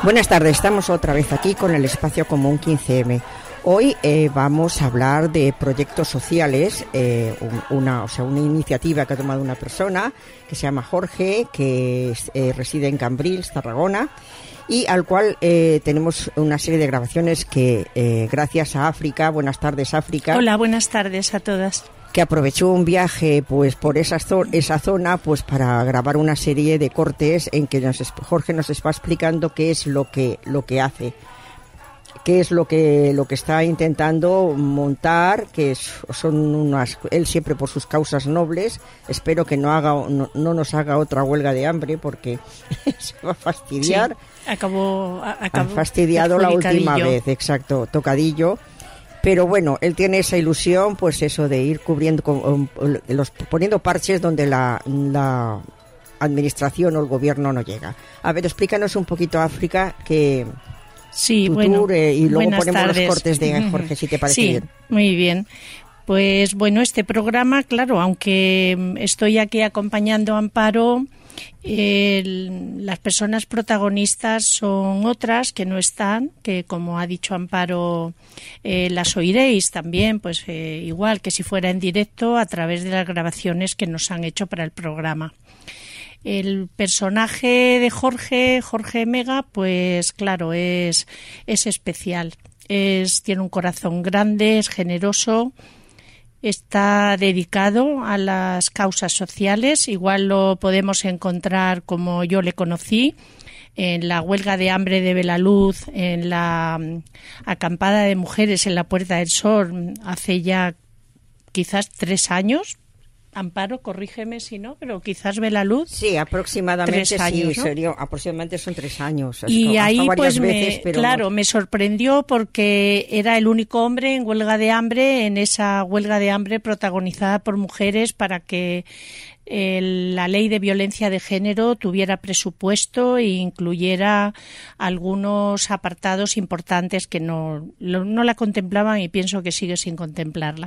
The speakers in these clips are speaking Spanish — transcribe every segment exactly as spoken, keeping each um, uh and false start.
Buenas tardes, estamos otra vez aquí con el Espacio Común quince eme. Hoy eh, vamos a hablar de proyectos sociales, eh, una, o sea, una iniciativa que ha tomado una persona que se llama Jorge, que eh, reside en Cambrils, Tarragona, y al cual eh, tenemos una serie de grabaciones que, eh, gracias a África, buenas tardes África. Hola, buenas tardes a todas. Que aprovechó un viaje pues por esa, zo- esa zona pues para grabar una serie de cortes en que nos, Jorge nos está explicando qué es lo que lo que hace, qué es lo que lo que está intentando montar, que es, son unas, él siempre por sus causas nobles. Espero que no haga no, no nos haga otra huelga de hambre porque se va a fastidiar. Sí, acabó, acabó ha fastidiado la última vez, exacto, tocadillo. Pero bueno, él tiene esa ilusión, pues eso de ir cubriendo, con, los, poniendo parches donde la, la administración o el gobierno no llega. A ver, explícanos un poquito, África, que sí, tu bueno, tour, eh, y luego ponemos tardes. los cortes de Jorge, si te parece sí, bien. Muy bien. Pues bueno, este programa, claro, aunque estoy aquí acompañando a Amparo, el, las personas protagonistas son otras que no están, que como ha dicho Amparo, eh, las oiréis también, pues eh, igual que si fuera en directo a través de las grabaciones que nos han hecho para el programa. El personaje de Jorge, Jorge Mega, pues claro, es, es especial, es, tiene un corazón grande, es generoso. Está dedicado a las causas sociales, igual lo podemos encontrar como yo le conocí, en la huelga de hambre de Belaluz, en la acampada de mujeres en la Puerta del Sol, hace ya quizás tres años. Amparo, corrígeme si no, pero quizás Belaluz. Sí, aproximadamente tres años, sí, ¿no? sería, aproximadamente son tres años. Y hasta, ahí hasta pues veces, me, pero claro, no. me sorprendió porque era el único hombre en huelga de hambre, en esa huelga de hambre protagonizada por mujeres para que el, la ley de violencia de género tuviera presupuesto e incluyera algunos apartados importantes que no, lo, no la contemplaban y pienso que sigue sin contemplarla.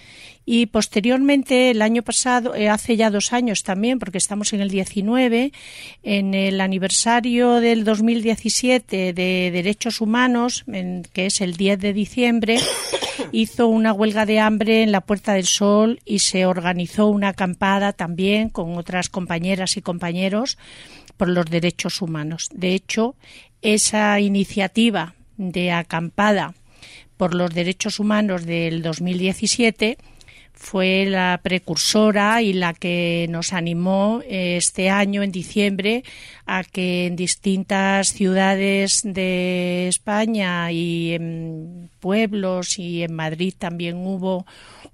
Y posteriormente, el año pasado, eh, hace ya dos años también, porque estamos en el diecinueve, en el aniversario del dos mil diecisiete de Derechos Humanos, en, que es el diez de diciembre, hizo una huelga de hambre en la Puerta del Sol y se organizó una acampada también con otras compañeras y compañeros por los derechos humanos. De hecho, esa iniciativa de acampada por los derechos humanos del dos mil diecisiete fue la precursora y la que nos animó este año, en diciembre, a que en distintas ciudades de España y en pueblos y en Madrid también hubo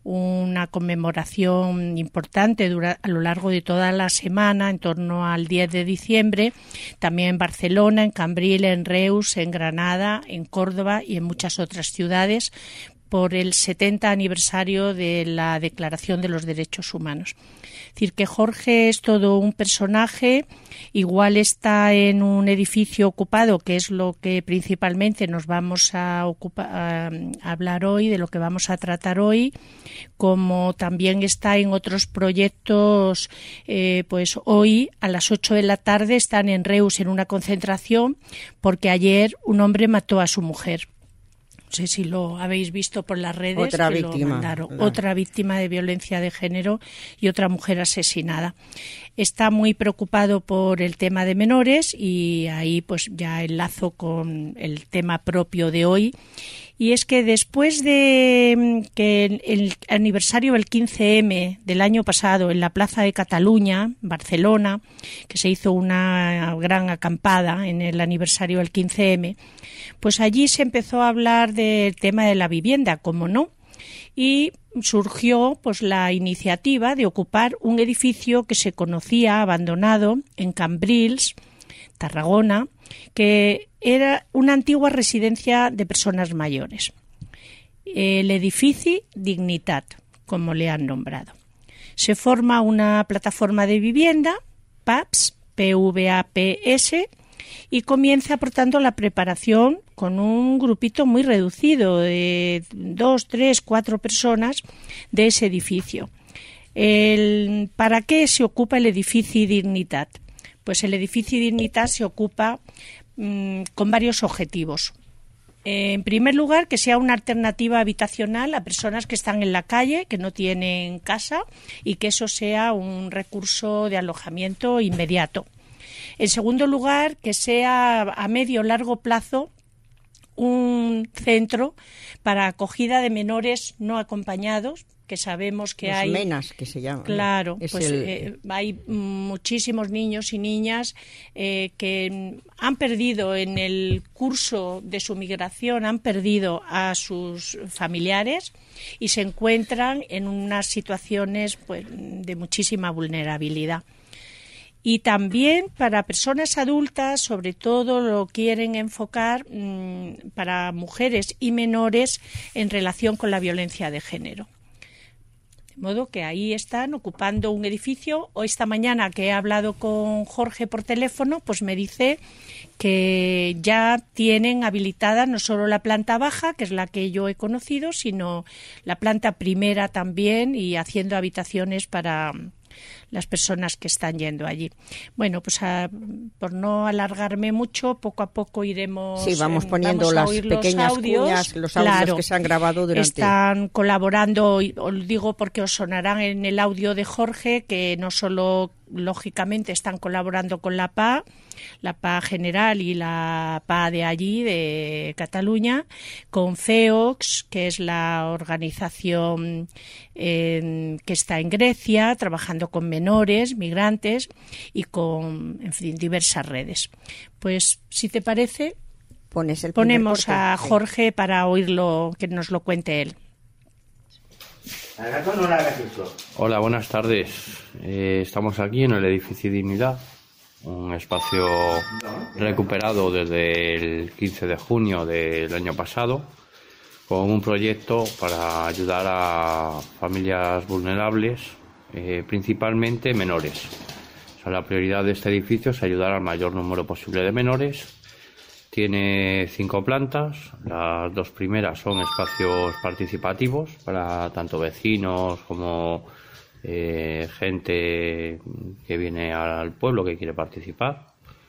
una conmemoración importante dura, a lo largo de toda la semana, en torno al diez de diciembre, también en Barcelona, en Cambrils, en Reus, en Granada, en Córdoba y en muchas otras ciudades, por el setenta aniversario de la Declaración de los Derechos Humanos. Es decir, que Jorge es todo un personaje, igual está en un edificio ocupado, que es lo que principalmente nos vamos a, ocupar, a hablar hoy, de lo que vamos a tratar hoy, como también está en otros proyectos. Eh, pues hoy a las ocho de la tarde están en Reus en una concentración porque ayer un hombre mató a su mujer. No sé si lo habéis visto por las redes. Otra que víctima. Lo mandaron. No. Otra víctima de violencia de género y otra mujer asesinada. Está muy preocupado por el tema de menores y ahí pues ya enlazo con el tema propio de hoy. Y es que después de que el aniversario del quince eme del año pasado en la Plaza de Cataluña, Barcelona, que se hizo una gran acampada en el aniversario del quince eme, pues allí se empezó a hablar del tema de la vivienda, como no, y surgió pues la iniciativa de ocupar un edificio que se conocía abandonado en Cambrils, Tarragona, que era una antigua residencia de personas mayores. El edifici Dignitat, como le han nombrado. Se forma una plataforma de vivienda, PAPS, P V A P S, y comienza, por tanto, la preparación con un grupito muy reducido de dos, tres, cuatro personas de ese edificio. El, ¿Para qué se ocupa el edifici Dignitat? Pues el edificio Dignitat se ocupa mmm, con varios objetivos. En primer lugar, que sea una alternativa habitacional a personas que están en la calle, que no tienen casa, y que eso sea un recurso de alojamiento inmediato. En segundo lugar, que sea a medio o largo plazo un centro para acogida de menores no acompañados, que sabemos que Los hay... menas, que se llaman. Claro, es pues el... eh, hay muchísimos niños y niñas eh, que han perdido en el curso de su migración, han perdido a sus familiares y se encuentran en unas situaciones pues, de muchísima vulnerabilidad. Y también para personas adultas, sobre todo lo quieren enfocar mmm, para mujeres y menores en relación con la violencia de género. De modo que ahí están ocupando un edificio. O esta mañana que he hablado con Jorge por teléfono, pues me dice que ya tienen habilitada no solo la planta baja, que es la que yo he conocido, sino la planta primera también, y haciendo habitaciones para las personas que están yendo allí. Bueno, pues a, por no alargarme mucho, poco a poco iremos... Sí, vamos poniendo vamos a las oír pequeñas los audios, cuñas, los audios claro, que se han grabado durante... Están colaborando, os digo porque os sonarán en el audio de Jorge, que no solo, lógicamente, están colaborando con la P A, la P A general y la P A de allí, de Cataluña, con FEOX, que es la organización eh, que está en Grecia, trabajando con menores, migrantes, y con, en fin, diversas redes. Pues, si te parece, Pones el ponemos corte. a Jorge sí. para oírlo, que nos lo cuente él. Hola, buenas tardes. Eh, estamos aquí en el edificio Dignidad, un espacio recuperado desde el quince de junio del año pasado, con un proyecto para ayudar a familias vulnerables, eh, principalmente menores. O sea, la prioridad de este edificio es ayudar al mayor número posible de menores. Tiene cinco plantas, las dos primeras son espacios participativos para tanto vecinos como eh, gente que viene al pueblo que quiere participar.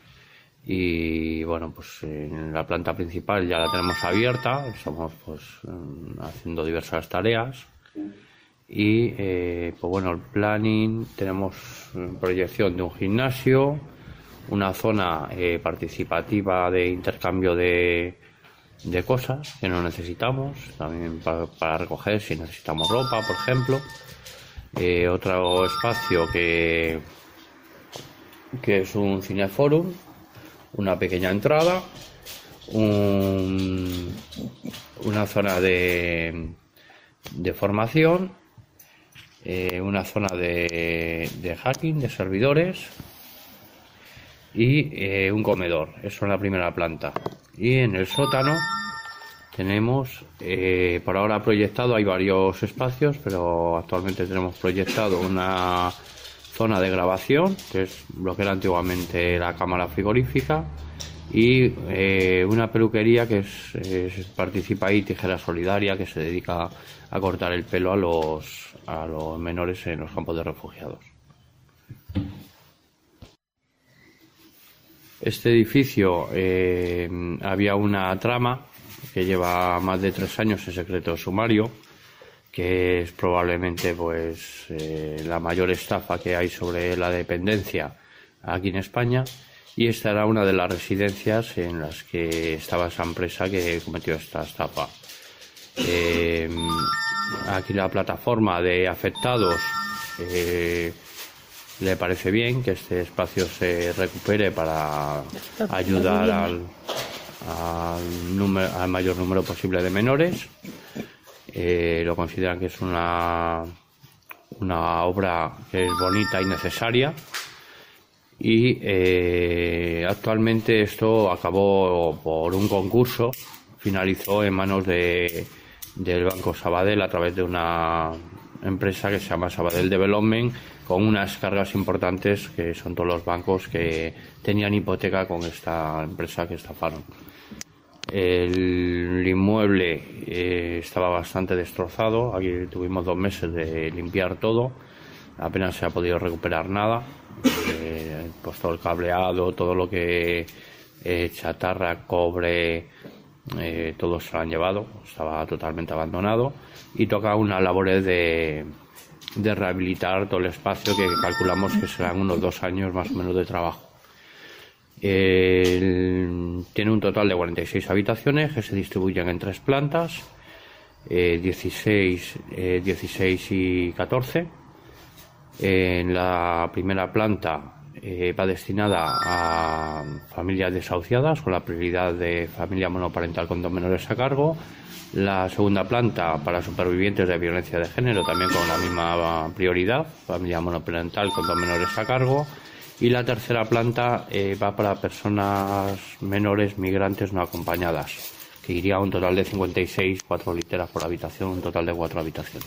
Y bueno, pues en la planta principal ya la tenemos abierta, estamos pues haciendo diversas tareas. Y eh, pues bueno, el planning, tenemos proyección de un gimnasio, una zona eh, participativa de intercambio de, de cosas que no necesitamos, también para, para recoger si necesitamos ropa, por ejemplo. Eh, otro espacio que, que es un cineforum, una pequeña entrada, un, una zona de, de formación, eh, una zona de, de hacking, de servidores, y eh, un comedor. Eso en la primera planta. Y en el sótano tenemos, eh, por ahora proyectado, hay varios espacios, pero actualmente tenemos proyectado una zona de grabación, que es lo que era antiguamente la cámara frigorífica, y eh, una peluquería que es, es participa ahí Tijera Solidaria, que se dedica a cortar el pelo a los, a los menores en los campos de refugiados. Este edificio eh, había una trama que lleva más de tres años en secreto sumario, que es probablemente pues eh, la mayor estafa que hay sobre la dependencia aquí en España, y esta era una de las residencias en las que estaba esa empresa que cometió esta estafa. Eh, aquí la plataforma de afectados eh, le parece bien que este espacio se recupere para ayudar al, al, número, al mayor número posible de menores. Eh, lo consideran que es una, una obra que es bonita y necesaria. Y eh, actualmente esto acabó por un concurso, finalizó en manos de, del Banco Sabadell a través de una empresa que se llama Sabadell Development, con unas cargas importantes que son todos los bancos que tenían hipoteca con esta empresa que estafaron. El inmueble eh, estaba bastante destrozado, aquí tuvimos dos meses de limpiar todo, apenas se ha podido recuperar nada, eh, pues todo el cableado, todo lo que eh, chatarra, cobre, eh, todo se lo han llevado, estaba totalmente abandonado, y toca unas labores de, de rehabilitar todo el espacio, que calculamos que serán unos dos años más o menos de trabajo. El, tiene un total de cuarenta y seis habitaciones que se distribuyen en tres plantas, eh, dieciséis, eh, dieciséis y catorce. En la primera planta eh, va destinada a familias desahuciadas, con la prioridad de familia monoparental con dos menores a cargo. La segunda planta para supervivientes de violencia de género, también con la misma prioridad, familia monoparental con dos menores a cargo. Y la tercera planta eh, va para personas menores migrantes no acompañadas, que iría a un total de cincuenta y seis, cuatro literas por habitación, un total de cuatro habitaciones.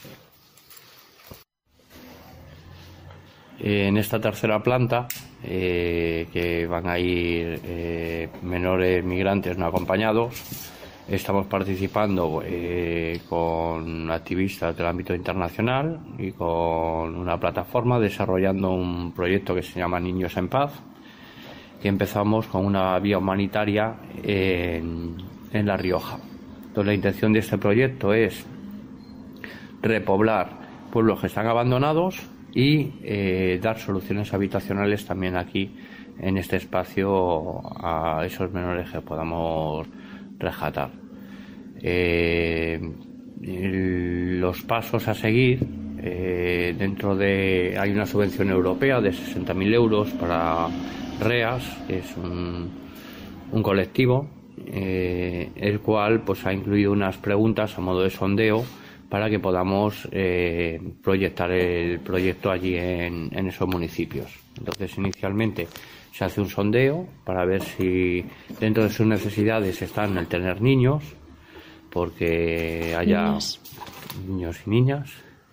Eh, en esta tercera planta, eh, que van a ir eh, menores migrantes no acompañados, estamos participando eh, con activistas del ámbito internacional y con una plataforma desarrollando un proyecto que se llama Niños en Paz, que empezamos con una vía humanitaria en, en La Rioja. Entonces, la intención de este proyecto es repoblar pueblos que están abandonados y eh, dar soluciones habitacionales también aquí en este espacio a esos menores que podamos rescatar. Eh, el, los pasos a seguir, eh, dentro de hay una subvención europea de sesenta mil euros para REAS, que es un, un colectivo, eh, el cual pues ha incluido unas preguntas a modo de sondeo para que podamos eh, proyectar el proyecto allí en, en esos municipios. Entonces, inicialmente se hace un sondeo para ver si dentro de sus necesidades están el tener niños, porque haya niños, niños y niñas.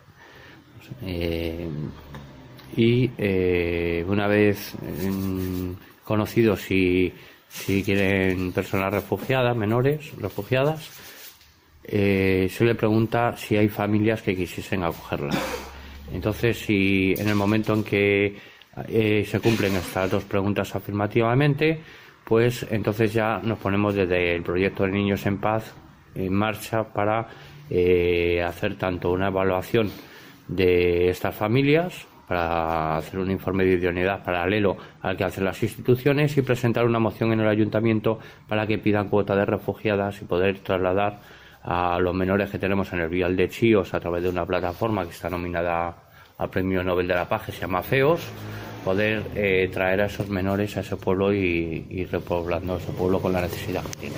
Eh, y eh, una vez eh, conocido si, si quieren personas refugiadas, menores refugiadas, eh, se le pregunta si hay familias que quisiesen acogerlas. Entonces, si en el momento en que Eh, se cumplen estas dos preguntas afirmativamente, pues entonces ya nos ponemos desde el proyecto de Niños en Paz en marcha para eh, hacer tanto una evaluación de estas familias, para hacer un informe de idoneidad paralelo al que hacen las instituciones, y presentar una moción en el ayuntamiento para que pidan cuota de refugiadas y poder trasladar a los menores que tenemos en el Vial de Chíos a través de una plataforma que está nominada al Premio Nobel de la Paz, que se llama FEOS, poder eh, traer a esos menores a ese pueblo y ir repoblando ese pueblo con la necesidad que tienen.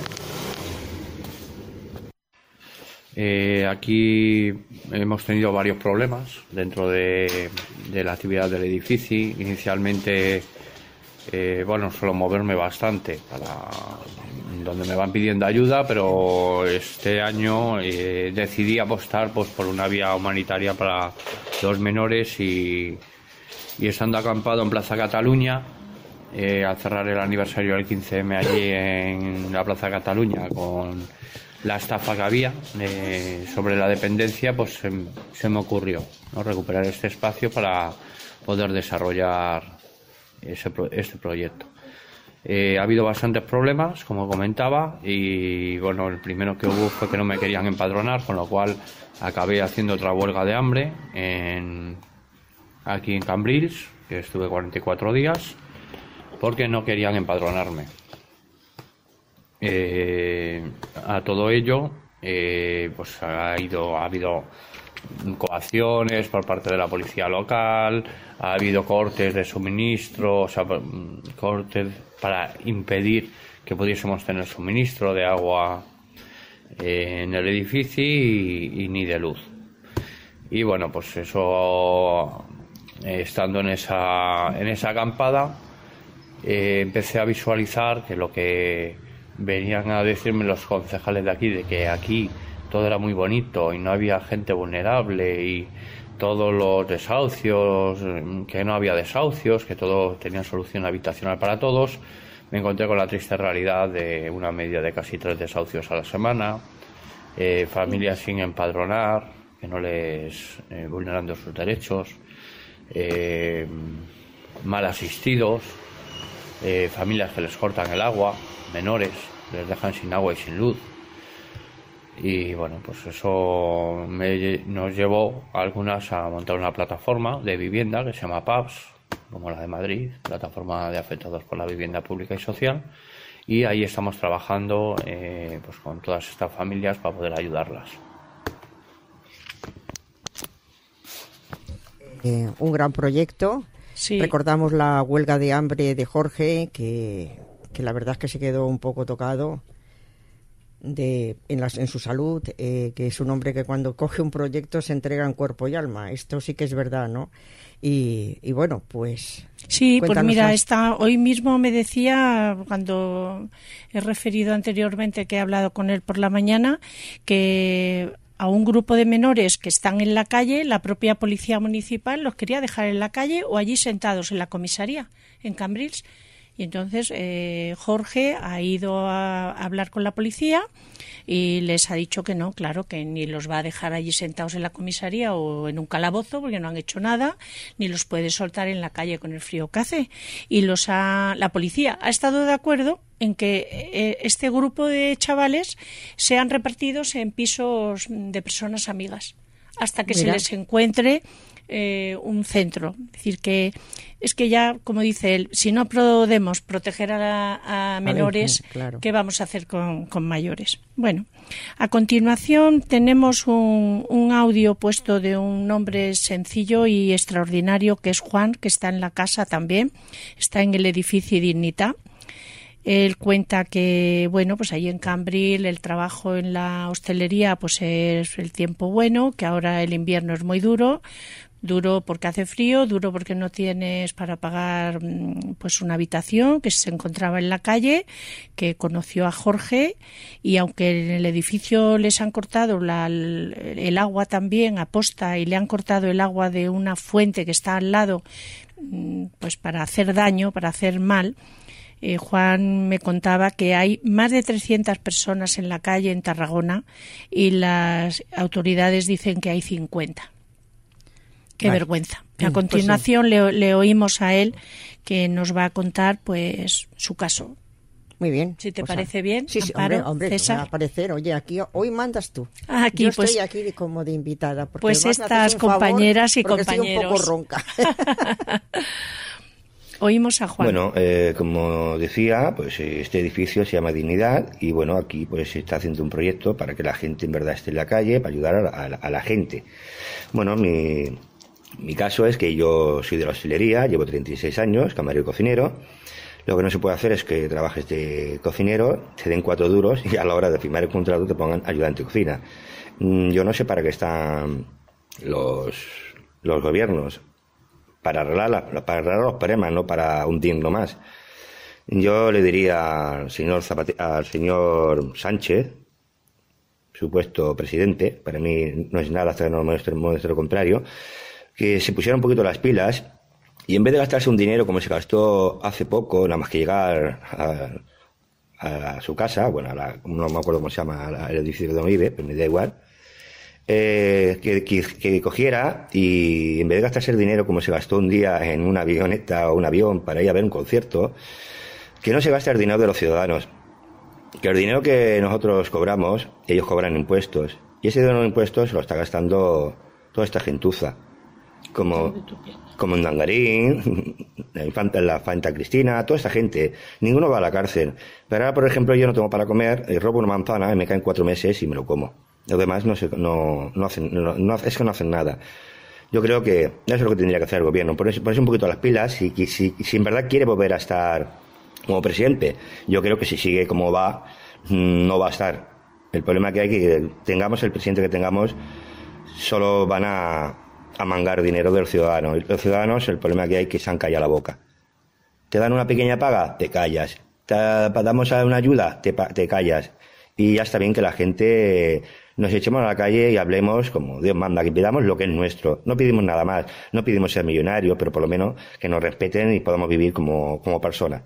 Eh, aquí hemos tenido varios problemas dentro de, de la actividad del edificio. Inicialmente, eh, bueno, suelo moverme bastante para donde me van pidiendo ayuda, pero este año eh, decidí apostar pues por una vía humanitaria para los menores, y, y estando acampado en Plaza Cataluña, eh, al cerrar el aniversario del quince eme allí en la Plaza Cataluña, con la estafa que había eh, sobre la dependencia, pues se, se me ocurrió, ¿no?, recuperar este espacio para poder desarrollar ese, este proyecto. Eh, ha habido bastantes problemas, como comentaba, y bueno, el primero que hubo fue que no me querían empadronar, con lo cual acabé haciendo otra huelga de hambre en, aquí en Cambrils, que estuve cuarenta y cuatro días, porque no querían empadronarme. Eh, a todo ello, eh, pues ha, ido, ha habido coacciones por parte de la policía local, ha habido cortes de suministro, o sea, cortes para impedir que pudiésemos tener suministro de agua eh, en el edificio y, y ni de luz. Y bueno, pues eso, eh, estando en esa, en esa acampada, eh, empecé a visualizar que lo que venían a decirme los concejales de aquí, de que aquí todo era muy bonito y no había gente vulnerable, y todos los desahucios, que no había desahucios, que todo tenía solución habitacional para todos, me encontré con la triste realidad de una media de casi tres desahucios a la semana, eh, familias sin empadronar, que no les eh, vulnerando sus derechos, eh, mal asistidos, eh, familias que les cortan el agua, menores, les dejan sin agua y sin luz. Y bueno, pues eso me, nos llevó a algunas a montar una plataforma de vivienda que se llama P A V S, como la de Madrid, Plataforma de Afectados por la Vivienda Pública y Social, y ahí estamos trabajando eh, pues con todas estas familias para poder ayudarlas. Eh, un gran proyecto. Sí. Recordamos la huelga de hambre de Jorge, que, que la verdad es que se quedó un poco tocado de en, las, en su salud, eh, que es un hombre que cuando coge un proyecto se entrega en cuerpo y alma. Esto sí que es verdad, ¿no? Y, y bueno, pues... Sí, pues mira, a... está, hoy mismo me decía, cuando he referido anteriormente que he hablado con él por la mañana, que a un grupo de menores que están en la calle, la propia policía municipal los quería dejar en la calle o allí sentados en la comisaría, en Cambrils. Y entonces eh, Jorge ha ido a hablar con la policía y les ha dicho que no, claro, que ni los va a dejar allí sentados en la comisaría o en un calabozo porque no han hecho nada, ni los puede soltar en la calle con el frío que hace. Y los ha, la policía ha estado de acuerdo en que eh, este grupo de chavales sean repartidos en pisos de personas amigas hasta que Mira. se les encuentre eh, un centro. Es decir, que es que ya, como dice él, si no podemos proteger a, la, a menores, a ver, claro. ¿qué vamos a hacer con, con mayores? Bueno, a continuación tenemos un, un audio puesto de un hombre sencillo y extraordinario que es Juan, que está en la casa también, está en el edificio Dignidad. Él cuenta que, bueno, pues ahí en Cambril el trabajo en la hostelería pues es el tiempo bueno, que ahora el invierno es muy duro, duro porque hace frío, duro porque no tienes para pagar pues una habitación, que se encontraba en la calle, que conoció a Jorge y aunque en el edificio les han cortado la, el agua también a posta y le han cortado el agua de una fuente que está al lado pues para hacer daño, para hacer mal, Eh, Juan me contaba que hay más de trescientas personas en la calle en Tarragona y las autoridades dicen que hay cincuenta. Qué vale. vergüenza. A continuación pues sí. le, le oímos a él que nos va a contar pues su caso. Muy bien. Si te o parece sea, bien, sí, sí, Amparo, hombre, hombre, César. Va a aparecer. Oye, aquí hoy mandas tú. Aquí, Yo pues, estoy aquí como de invitada. Porque pues estas compañeras y compañeros. Estoy un poco ronca. Oímos a Juan. Bueno, eh, como decía, pues este edificio se llama Dignidad y bueno, aquí pues se está haciendo un proyecto para que la gente en verdad esté en la calle, para ayudar a, a, a la gente. Bueno, mi, mi caso es que yo soy de la hostelería, llevo treinta y seis años, camarero y cocinero. Lo que no se puede hacer es que trabajes de cocinero, te den cuatro duros y a la hora de firmar el contrato te pongan ayudante de cocina. Yo no sé para qué están los, los gobiernos. Para arreglar, la, para arreglar los problemas, no para hundirlo más. Yo le diría al señor Zapate, al señor Sánchez, supuesto presidente, para mí no es nada hasta que no muestre, muestre lo contrario, que se pusiera un poquito las pilas y en vez de gastarse un dinero como se gastó hace poco, nada más que llegar a, a su casa, bueno, a la, no me acuerdo cómo se llama el edificio donde vive, pero me da igual, Eh, que, que, que cogiera y en vez de gastarse el dinero como se gastó un día en una avioneta o un avión para ir a ver un concierto, que no se gaste el dinero de los ciudadanos, que el dinero que nosotros cobramos, ellos cobran impuestos y ese dinero de impuestos lo está gastando toda esta gentuza, como, como en Dangarín, la infanta, la infanta Cristina, toda esta gente, ninguno va a la cárcel, pero ahora por ejemplo yo no tengo para comer, y robo una manzana y me caen cuatro meses y me lo como. Los demás no, se, no, no hacen, no, no, es que no hacen nada. Yo creo que eso es lo que tendría que hacer el gobierno, ponerse, ponerse un poquito las pilas y si, si, si en verdad quiere volver a estar como presidente. Yo creo que si sigue como va, no va a estar. El problema que hay que tengamos, el presidente que tengamos, solo van a, a mangar dinero del ciudadano. Los ciudadanos, el problema que hay es que se han callado la boca. Te dan una pequeña paga, te callas. Te damos una ayuda, te, te callas. Y ya está bien que la gente nos echemos a la calle y hablemos como Dios manda, que pidamos lo que es nuestro. No pedimos nada más, no pedimos ser millonarios, pero por lo menos que nos respeten y podamos vivir como, como personas.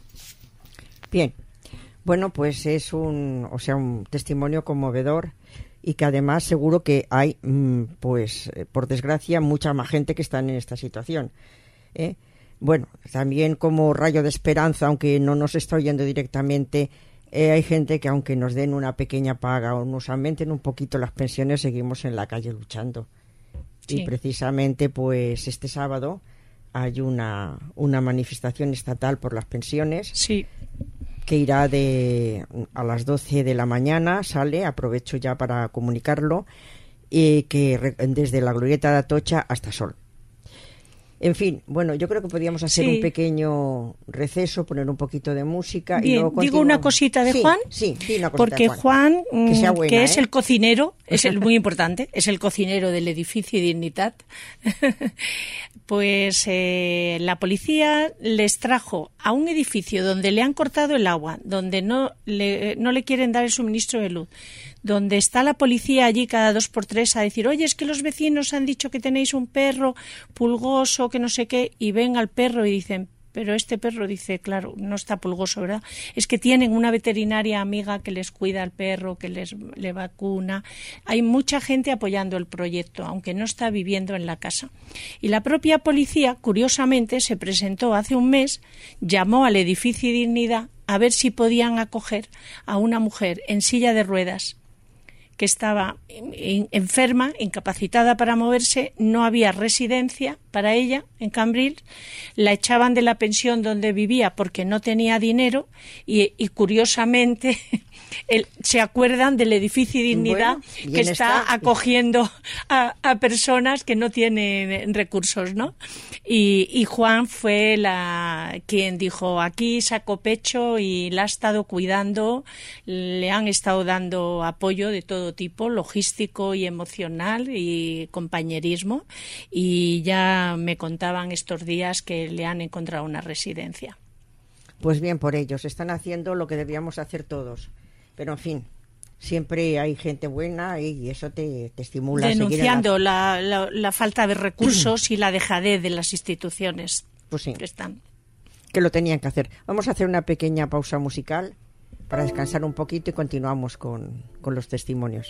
Bien, bueno, pues es un, o sea, un testimonio conmovedor y que además seguro que hay, pues, por desgracia, mucha más gente que está en esta situación, ¿eh? bueno, también como rayo de esperanza, aunque no nos está oyendo directamente, eh, hay gente que aunque nos den una pequeña paga o nos aumenten un poquito las pensiones, seguimos en la calle luchando. Sí. Y precisamente pues este sábado hay una, una manifestación estatal por las pensiones. Sí. Que irá de a las doce de la mañana, sale, aprovecho ya para comunicarlo, y que desde la Glorieta de Atocha hasta Sol. En fin, bueno, yo creo que podríamos hacer sí. un pequeño receso, poner un poquito de música. Bien, y luego digo una cosita de sí, Juan, sí, sí, una cosita porque de Juan, Juan, que, sea buena, que es ¿eh? el cocinero, es el muy importante, es el cocinero del edificio Dignitat, pues eh, la policía les trajo a un edificio donde le han cortado el agua, donde no le, no le quieren dar el suministro de luz, donde está la policía allí cada dos por tres a decir, oye, es que los vecinos han dicho que tenéis un perro pulgoso, que no sé qué, y ven al perro y dicen, pero este perro, dice, claro, no está pulgoso, ¿verdad? Es que tienen una veterinaria amiga que les cuida al perro, que les le vacuna. Hay mucha gente apoyando el proyecto, aunque no está viviendo en la casa. Y la propia policía, curiosamente, se presentó hace un mes, llamó al edificio Dignidad a ver si podían acoger a una mujer en silla de ruedas que estaba enferma, incapacitada para moverse, no había residencia para ella en Cambrils, la echaban de la pensión donde vivía porque no tenía dinero y, y curiosamente el, se acuerdan del edificio Dignidad bueno, que está, está acogiendo a, a personas que no tienen recursos, ¿no? Y, y Juan fue la quien dijo, aquí saco pecho y la ha estado cuidando, le han estado dando apoyo de todo tipo, logístico y emocional y compañerismo, y ya me contaban estos días que le han encontrado una residencia. Pues bien por ellos, están haciendo lo que debíamos hacer todos, pero en fin, siempre hay gente buena y eso te, te estimula. Denunciando a seguir la... La, la, la falta de recursos y la dejadez de las instituciones pues sí, que están. Que lo tenían que hacer. Vamos a hacer una pequeña pausa musical para descansar un poquito y continuamos con, con los testimonios.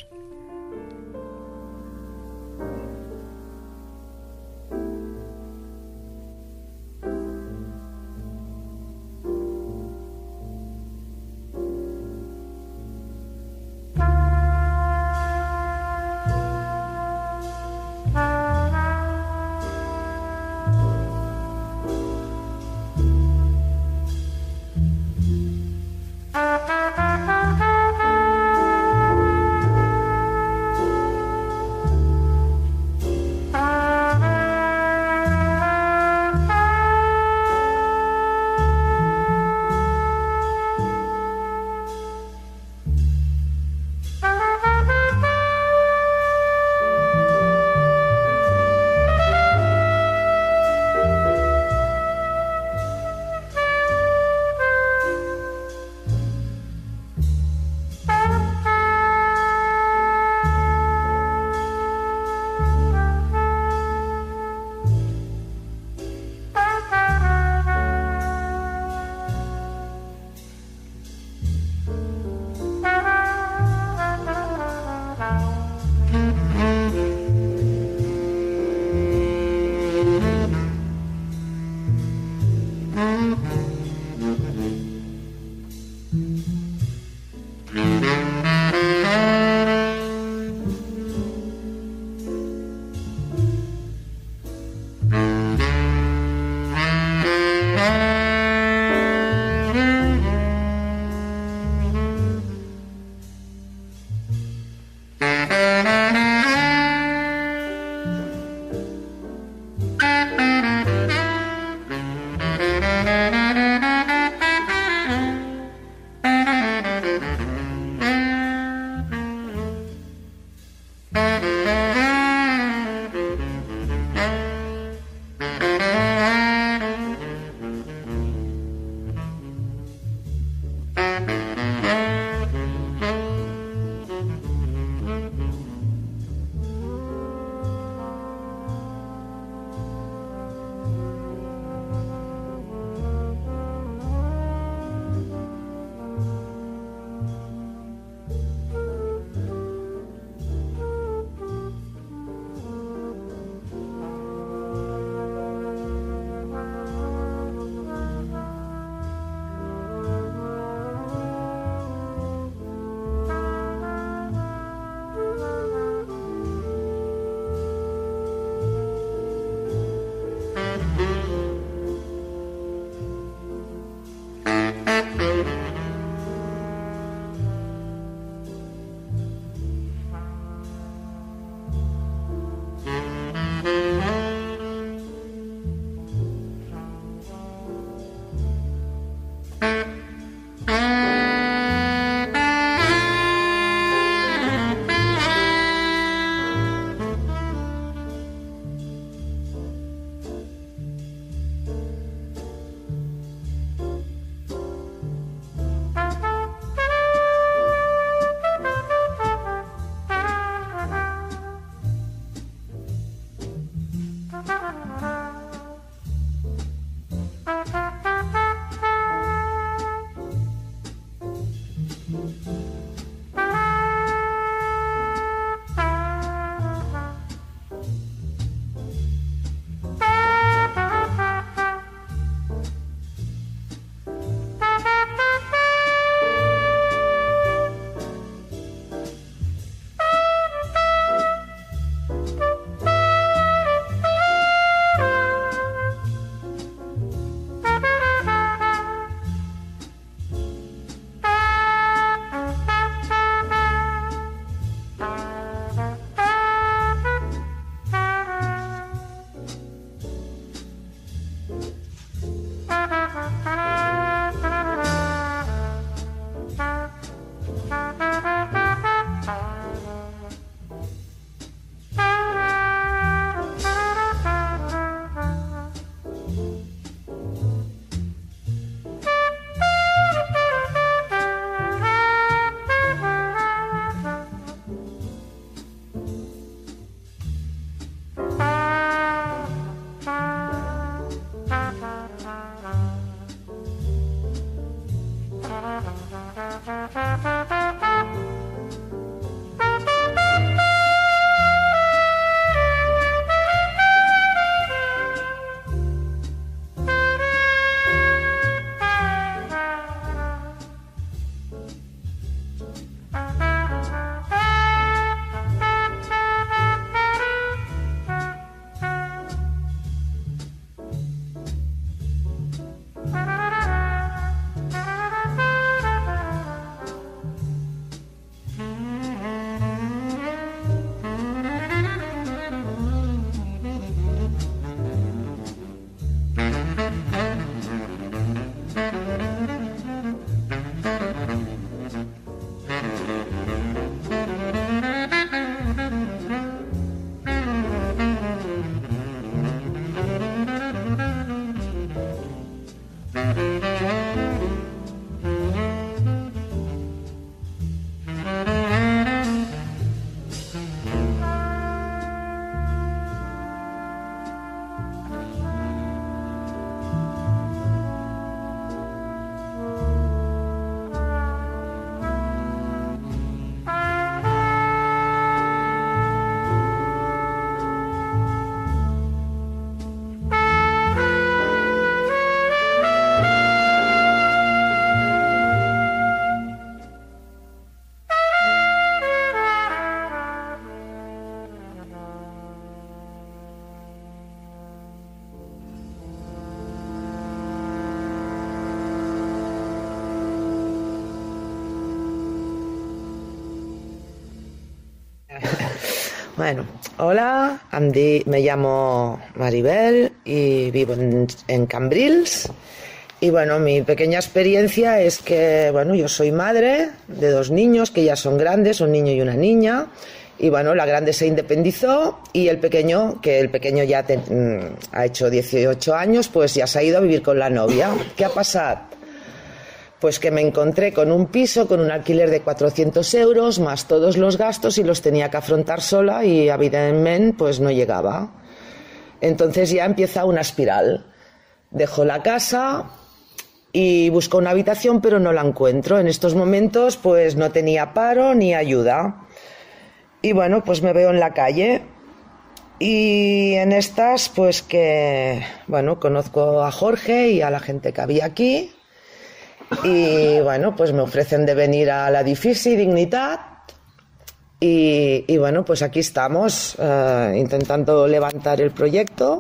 Bueno, hola, Andy, me llamo Maribel y vivo en, en Cambrils. Y bueno, mi pequeña experiencia es que, bueno, yo soy madre de dos niños que ya son grandes, un niño y una niña. Y bueno, la grande se independizó y el pequeño, que el pequeño ya te, mm, ha hecho dieciocho años, pues ya se ha ido a vivir con la novia. ¿Qué ha pasado? Pues que me encontré con un piso con un alquiler de cuatrocientos euros más todos los gastos y los tenía que afrontar sola y evidentemente pues no llegaba. Entonces ya empieza una espiral. Dejo la casa y busco una habitación pero no la encuentro. En estos momentos pues no tenía paro ni ayuda. Y bueno, pues me veo en la calle. Y en estas pues que, bueno, conozco a Jorge y a la gente que había aquí. Y bueno, pues me ofrecen de venir a la Edifici Dignitat y, y bueno, pues aquí estamos uh, intentando levantar el proyecto.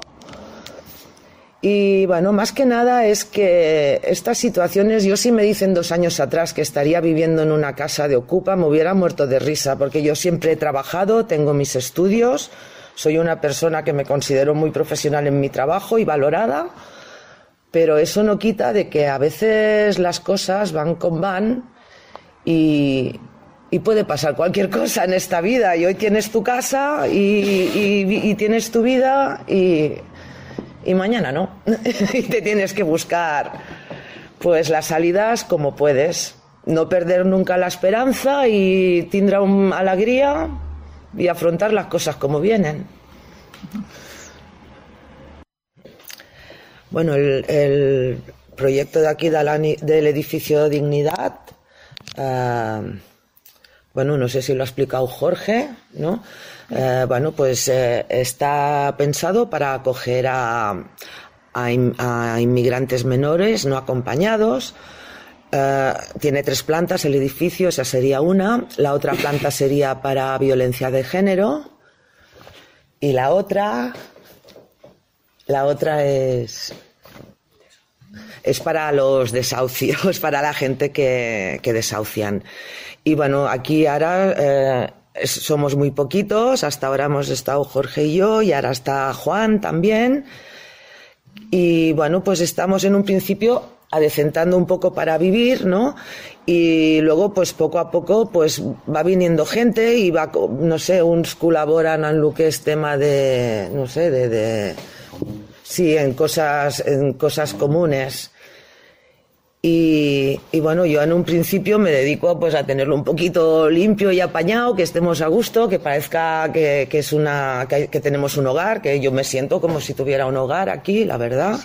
Y bueno, más que nada es que estas situaciones, yo si me dicen dos años atrás que estaría viviendo en una casa de Ocupa, me hubiera muerto de risa, porque yo siempre he trabajado, tengo mis estudios, soy una persona que me considero muy profesional en mi trabajo y valorada. Pero eso no quita de que a veces las cosas van con van y, y puede pasar cualquier cosa en esta vida. Y hoy tienes tu casa y, y, y tienes tu vida y, y mañana no. Y te tienes que buscar pues las salidas como puedes. No perder nunca la esperanza y tindre una alegría y afrontar las cosas como vienen. Bueno, el, el proyecto de aquí de la, del edificio Dignidad, uh, bueno, no sé si lo ha explicado Jorge, ¿no? Uh, bueno, pues uh, está pensado para acoger a, a, a inmigrantes menores no acompañados. Uh, tiene tres plantas el edificio, esa sería una. La otra planta sería para violencia de género. Y la otra... La otra es, es para los desahucios, para la gente que, que desahucian. Y bueno, aquí ahora eh, somos muy poquitos, hasta ahora hemos estado Jorge y yo, y ahora está Juan también. Y bueno, pues estamos en un principio adecentando un poco para vivir, ¿no? Y luego, pues poco a poco, pues va viniendo gente y va, no sé, uns colaboran en lo que es tema de, no sé, de... de sí, en cosas, en cosas comunes. Y, y bueno, yo en un principio me dedico pues a tenerlo un poquito limpio y apañado, que estemos a gusto, que parezca que, que es una, que, que tenemos un hogar, que yo me siento como si tuviera un hogar aquí, la verdad.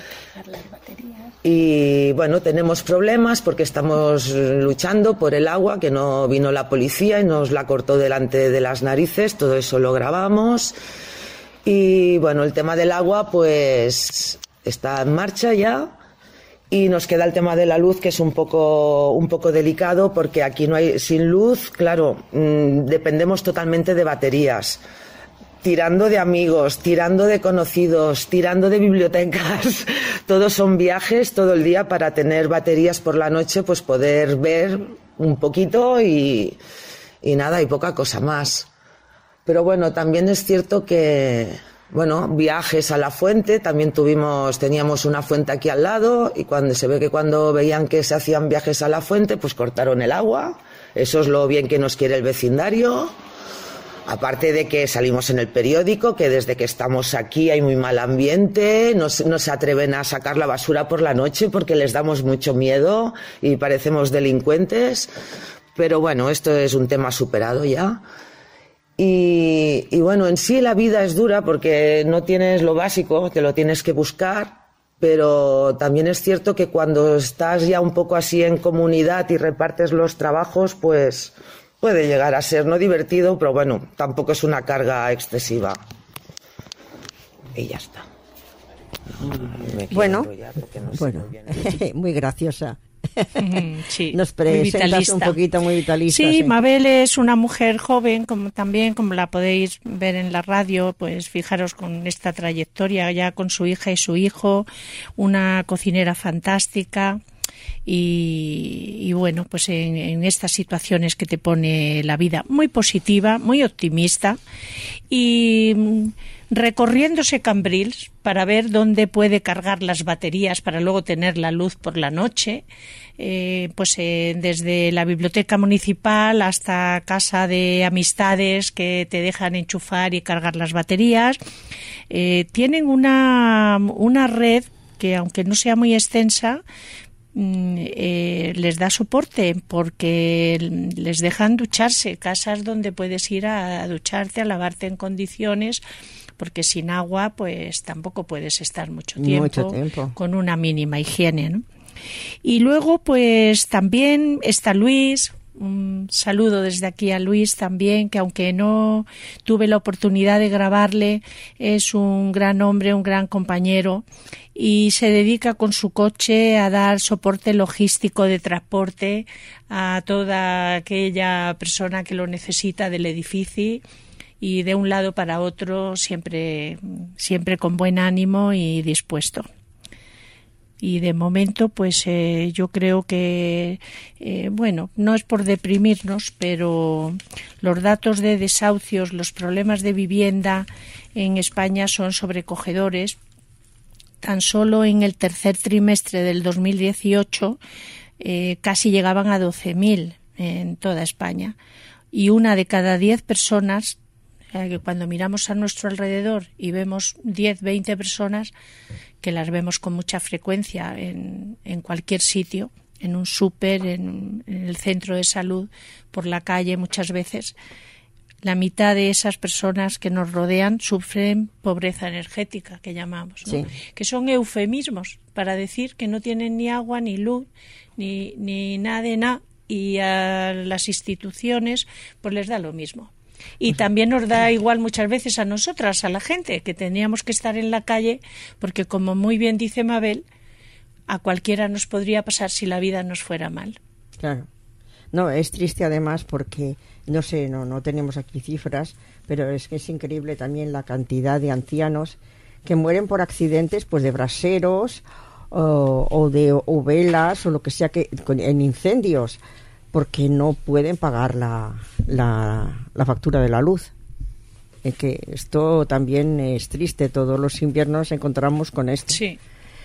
Y bueno, tenemos problemas porque estamos luchando por el agua, que no vino la policía y nos la cortó delante de las narices, todo eso lo grabamos. Y bueno, el tema del agua pues está en marcha ya y nos queda el tema de la luz, que es un poco, un poco delicado porque aquí no hay, sin luz, claro, mmm, dependemos totalmente de baterías, tirando de amigos, tirando de conocidos, tirando de bibliotecas, todos son viajes todo el día para tener baterías por la noche, pues poder ver un poquito y, y nada, y poca cosa más. Pero bueno, también es cierto que, bueno, viajes a la fuente, también tuvimos, teníamos una fuente aquí al lado y cuando se ve que cuando veían que se hacían viajes a la fuente, pues cortaron el agua. Eso es lo bien que nos quiere el vecindario. Aparte de que salimos en el periódico, que desde que estamos aquí hay muy mal ambiente, no, no se atreven a sacar la basura por la noche porque les damos mucho miedo y parecemos delincuentes. Pero bueno, esto es un tema superado ya. Y, y bueno, en sí la vida es dura porque no tienes lo básico, te lo tienes que buscar, pero también es cierto que cuando estás ya un poco así en comunidad y repartes los trabajos, pues puede llegar a ser no divertido, pero bueno, tampoco es una carga excesiva. Y ya está. No, bueno, no bueno muy, muy graciosa. Sí, nos presentas un poquito muy vitalista. Sí, sí, Mabel es una mujer joven, como también, como la podéis ver en la radio, pues fijaros con esta trayectoria ya con su hija y su hijo, una cocinera fantástica. y, y bueno, pues en, en estas situaciones que te pone la vida, muy positiva, muy optimista, y recorriéndose Cambrils para ver dónde puede cargar las baterías para luego tener la luz por la noche, eh, pues eh, desde la biblioteca municipal hasta casa de amistades que te dejan enchufar y cargar las baterías. Eh, tienen una, una red que, aunque no sea muy extensa, Eh, les da soporte porque les dejan ducharse, casas donde puedes ir a, a ducharte, a lavarte en condiciones, porque sin agua pues tampoco puedes estar mucho tiempo, mucho tiempo. con una mínima higiene, ¿no? Y luego pues también está Luis. Un saludo desde aquí a Luis también, que aunque no tuve la oportunidad de grabarle, es un gran hombre, un gran compañero, y se dedica con su coche a dar soporte logístico de transporte a toda aquella persona que lo necesita del edificio, y de un lado para otro siempre, siempre con buen ánimo y dispuesto. Y de momento, pues eh, yo creo que, eh, bueno, no es por deprimirnos, pero los datos de desahucios, los problemas de vivienda en España son sobrecogedores. Tan solo en el tercer trimestre del dos mil dieciocho eh, casi llegaban a doce mil en toda España. Y una de cada diez personas, eh, que cuando miramos a nuestro alrededor y vemos diez, veinte personas, que las vemos con mucha frecuencia en, en cualquier sitio, en un súper, en, en el centro de salud, por la calle muchas veces, la mitad de esas personas que nos rodean sufren pobreza energética, que llamamos, ¿no? Sí. Que son eufemismos para decir que no tienen ni agua, ni luz, ni, ni nada de nada, y a las instituciones pues les da lo mismo. Y también nos da igual muchas veces a nosotras, a la gente, que teníamos que estar en la calle, porque como muy bien dice Mabel, a cualquiera nos podría pasar si la vida nos fuera mal. Claro. No, es triste además porque, no sé, no, no tenemos aquí cifras, pero es que es increíble también la cantidad de ancianos que mueren por accidentes, pues de braseros o, o de o velas o lo que sea, que en incendios, porque no pueden pagar la, la, la factura de la luz. Es que esto también es triste, todos los inviernos nos encontramos con esto. Sí.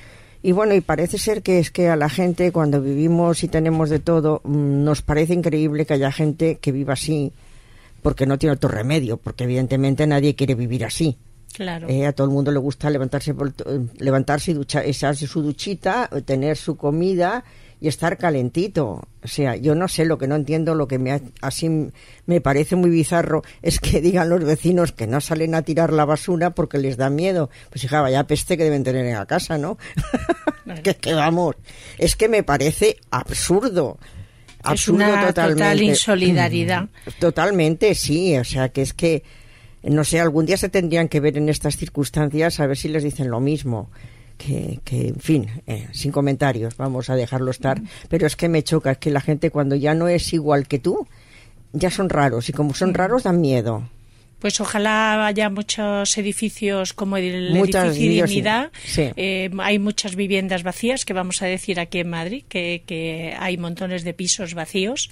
Y bueno, y parece ser que es que a la gente, cuando vivimos y tenemos de todo, nos parece increíble que haya gente que viva así, porque no tiene otro remedio, porque evidentemente nadie quiere vivir así. Claro. Eh, a todo el mundo le gusta levantarse, levantarse y duchar, echarse su duchita, tener su comida y estar calentito. O sea, yo no sé, lo que no entiendo, lo que me ha, así me parece muy bizarro es que digan los vecinos que no salen a tirar la basura porque les da miedo. Pues hija, vaya peste que deben tener en la casa, ¿no? Vale. que, que vamos, es que me parece absurdo. Absurdo, es una totalmente. Total insolidaridad. Totalmente, sí. O sea, que es que, no sé, algún día se tendrían que ver en estas circunstancias a ver si les dicen lo mismo. Que, que, en fin, eh, sin comentarios, vamos a dejarlo estar, pero es que me choca, es que la gente cuando ya no es igual que tú, ya son raros, y como son raros dan miedo. Pues ojalá haya muchos edificios como el Muchas, edificio Dignidad. Sí. Eh, hay muchas viviendas vacías, que vamos a decir aquí en Madrid, que, que hay montones de pisos vacíos.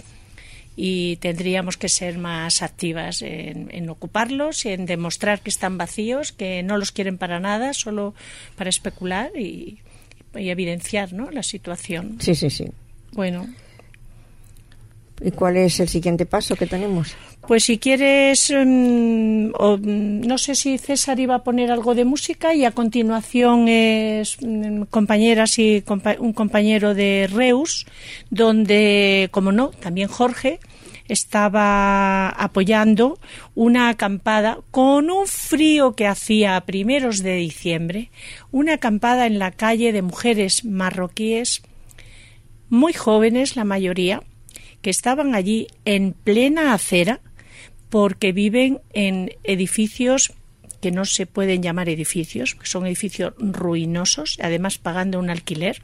Y tendríamos que ser más activas en, en ocuparlos, en demostrar que están vacíos, que no los quieren para nada, solo para especular y, y evidenciar, ¿no?, la situación. Sí, sí, sí. Bueno. ¿Y cuál es el siguiente paso que tenemos? Pues si quieres, um, o, no sé si César iba a poner algo de música, y a continuación es um, compañeras y compa- un compañero de Reus, donde, como no, también Jorge estaba apoyando una acampada con un frío que hacía a primeros de diciembre, una acampada en la calle de mujeres marroquíes, muy jóvenes la mayoría, que estaban allí en plena acera, porque viven en edificios que no se pueden llamar edificios, que son edificios ruinosos, además pagando un alquiler,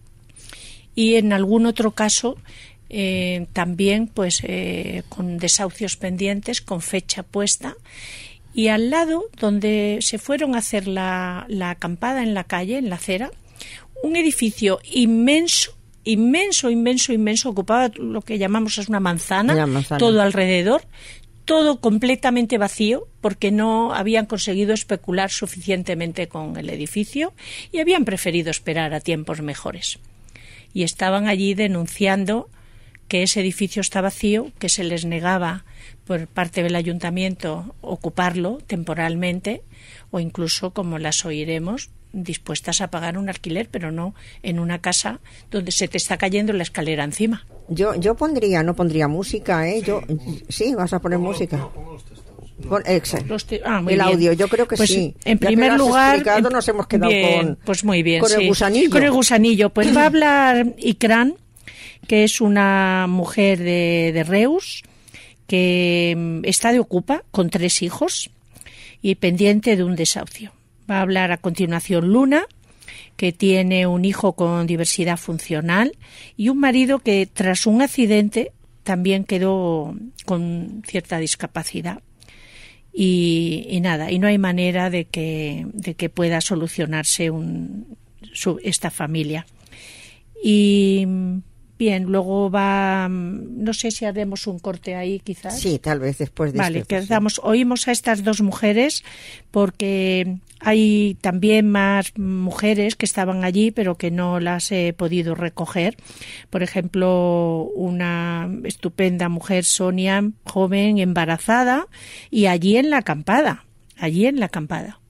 y en algún otro caso eh, también pues eh, con desahucios pendientes, con fecha puesta, y al lado donde se fueron a hacer la, la acampada en la calle, en la acera, un edificio inmenso, inmenso, inmenso, inmenso, ocupaba lo que llamamos es una manzana, una manzana. todo alrededor, todo completamente vacío, porque no habían conseguido especular suficientemente con el edificio y habían preferido esperar a tiempos mejores. Y estaban allí denunciando que ese edificio está vacío, que se les negaba por parte del ayuntamiento ocuparlo temporalmente, o incluso, como las oiremos, dispuestas a pagar un alquiler, pero no en una casa donde se te está cayendo la escalera encima. Yo yo pondría, no pondría música, ¿eh? Yo sí, vas a poner música. Pon, exacto. Te- ah, muy el bien. audio, yo creo que pues, sí. En Ya primer que lo has lugar, explicado, en- nos hemos quedado bien, con, pues muy bien, con el sí. gusanillo. Con el gusanillo. Pues va a hablar Ikran, que es una mujer de, de Reus, que mm, está de ocupa con tres hijos y pendiente de un desahucio. Va a hablar a continuación Luna, que tiene un hijo con diversidad funcional y un marido que tras un accidente también quedó con cierta discapacidad. Y, y nada, y no hay manera de que, de que pueda solucionarse un, su, esta familia. Y bien, luego va, no sé si haremos un corte ahí quizás. Sí, tal vez después de Vale, este, pues, que damos, oímos a estas dos mujeres porque hay también más mujeres que estaban allí pero que no las he podido recoger. Por ejemplo, una estupenda mujer, Sonia, joven, embarazada, y allí en la acampada, allí en la acampada.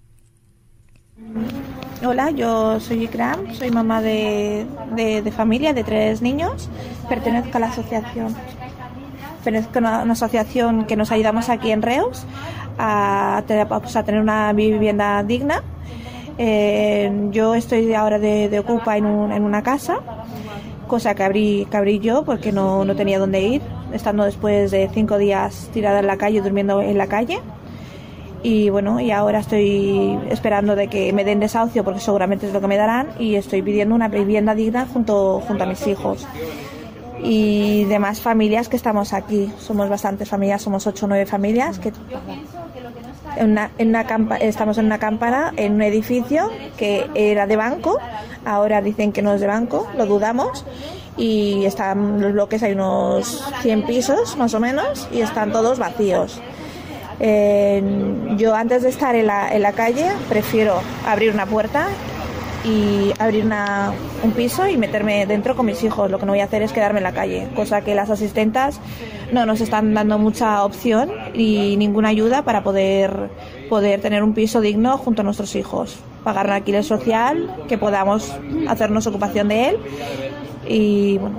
Hola, yo soy Ikram, soy mamá de, de, de familia de tres niños, pertenezco a la asociación. Pertenezco a una, una asociación que nos ayudamos aquí en Reus a, tener, pues a tener una vivienda digna. Eh, yo estoy ahora de, de ocupa en, un, en una casa, cosa que abrí, que abrí yo porque no, no tenía dónde ir, estando después de cinco días tirada en la calle, durmiendo en la calle. Y bueno, y ahora estoy esperando de que me den desahucio porque seguramente es lo que me darán y estoy pidiendo una vivienda digna junto, junto a mis hijos y demás familias que estamos aquí. Somos bastantes familias, somos ocho o nueve familias que en una, en una campa, estamos en una campana, en un edificio que era de banco, ahora dicen que no es de banco, lo dudamos, y están los bloques, hay unos cien pisos más o menos y están todos vacíos. Eh, yo antes de estar en la, en la calle prefiero abrir una puerta y abrir una, un piso y meterme dentro con mis hijos. Lo que no voy a hacer es quedarme en la calle, cosa que las asistentas no nos están dando mucha opción y ninguna ayuda para poder, poder tener un piso digno junto a nuestros hijos, pagar un alquiler social, que podamos hacernos ocupación de él y bueno,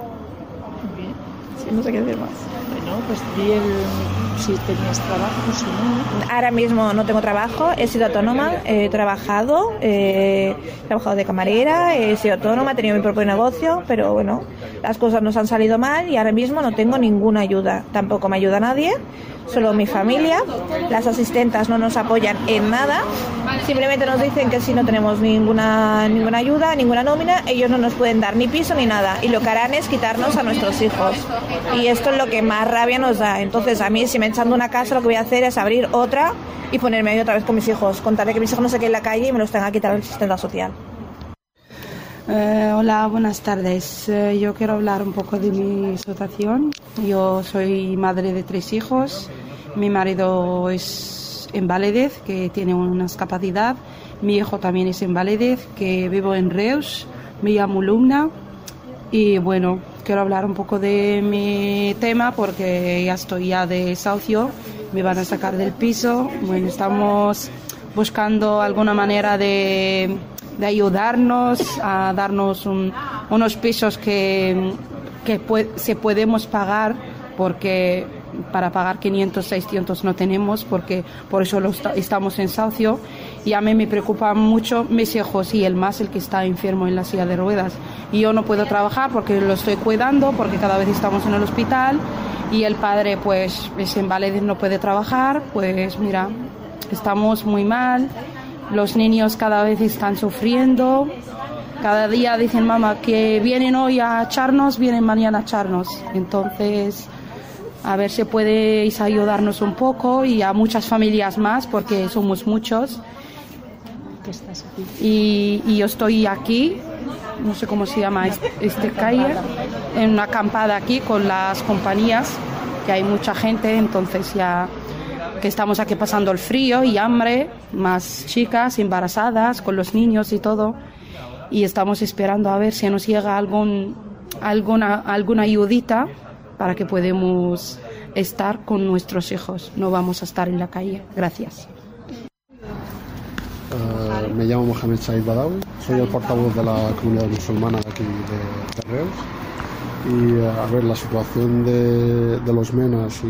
sí, no sé qué decir más. Bueno, pues bien, si tenías trabajo, si no. Ahora mismo no tengo trabajo, he sido autónoma, he trabajado, eh, he trabajado de camarera, he sido autónoma, he tenido mi propio negocio, pero bueno, las cosas nos han salido mal y ahora mismo no tengo ninguna ayuda, tampoco me ayuda nadie, solo mi familia, las asistentas no nos apoyan en nada, simplemente nos dicen que si no tenemos ninguna, ninguna ayuda, ninguna nómina, ellos no nos pueden dar ni piso ni nada y lo que harán es quitarnos a nuestros hijos y esto es lo que más rabia nos da. Entonces a mí si me echan de una casa lo que voy a hacer es abrir otra y ponerme ahí otra vez con mis hijos, contarle que mis hijos no se queden en la calle y me los tenga que quitar el sistema social. Eh, hola, buenas tardes. Eh, yo quiero hablar un poco de mi situación. Yo soy madre de tres hijos. Mi marido es invalidez, que tiene una discapacidad. Mi hijo también es invalidez, que vivo en Reus. Me llamo Luna. Y bueno, quiero hablar un poco de mi tema porque ya estoy ya de desahucio. Me van a sacar del piso. Bueno, estamos buscando alguna manera de... de ayudarnos a darnos un, unos pisos que, que pu- se podemos pagar porque para pagar quinientos, seiscientos no tenemos porque por eso lo está, estamos en desahucio y a mí me preocupan mucho mis hijos y el más el que está enfermo en la silla de ruedas y yo no puedo trabajar porque lo estoy cuidando porque cada vez estamos en el hospital y el padre pues es inválido, no puede trabajar, pues mira, estamos muy mal. Los niños cada vez están sufriendo. Cada día dicen, mamá, que vienen hoy a echarnos, vienen mañana a echarnos. Entonces, a ver si podéis ayudarnos un poco y a muchas familias más, porque somos muchos. que estás aquí. Y, y yo estoy aquí, no sé cómo se llama este, este calle, en una acampada aquí con las compañías, que hay mucha gente, entonces ya que estamos aquí pasando el frío y hambre, más chicas embarazadas con los niños y todo, y estamos esperando a ver si nos llega algún, alguna, alguna ayudita para que podamos estar con nuestros hijos, no vamos a estar en la calle. Gracias. Uh, me llamo Mohamed Said Badawi, soy el portavoz de la comunidad musulmana de aquí de, de Reus. Y uh, a ver, la situación de, de los menas y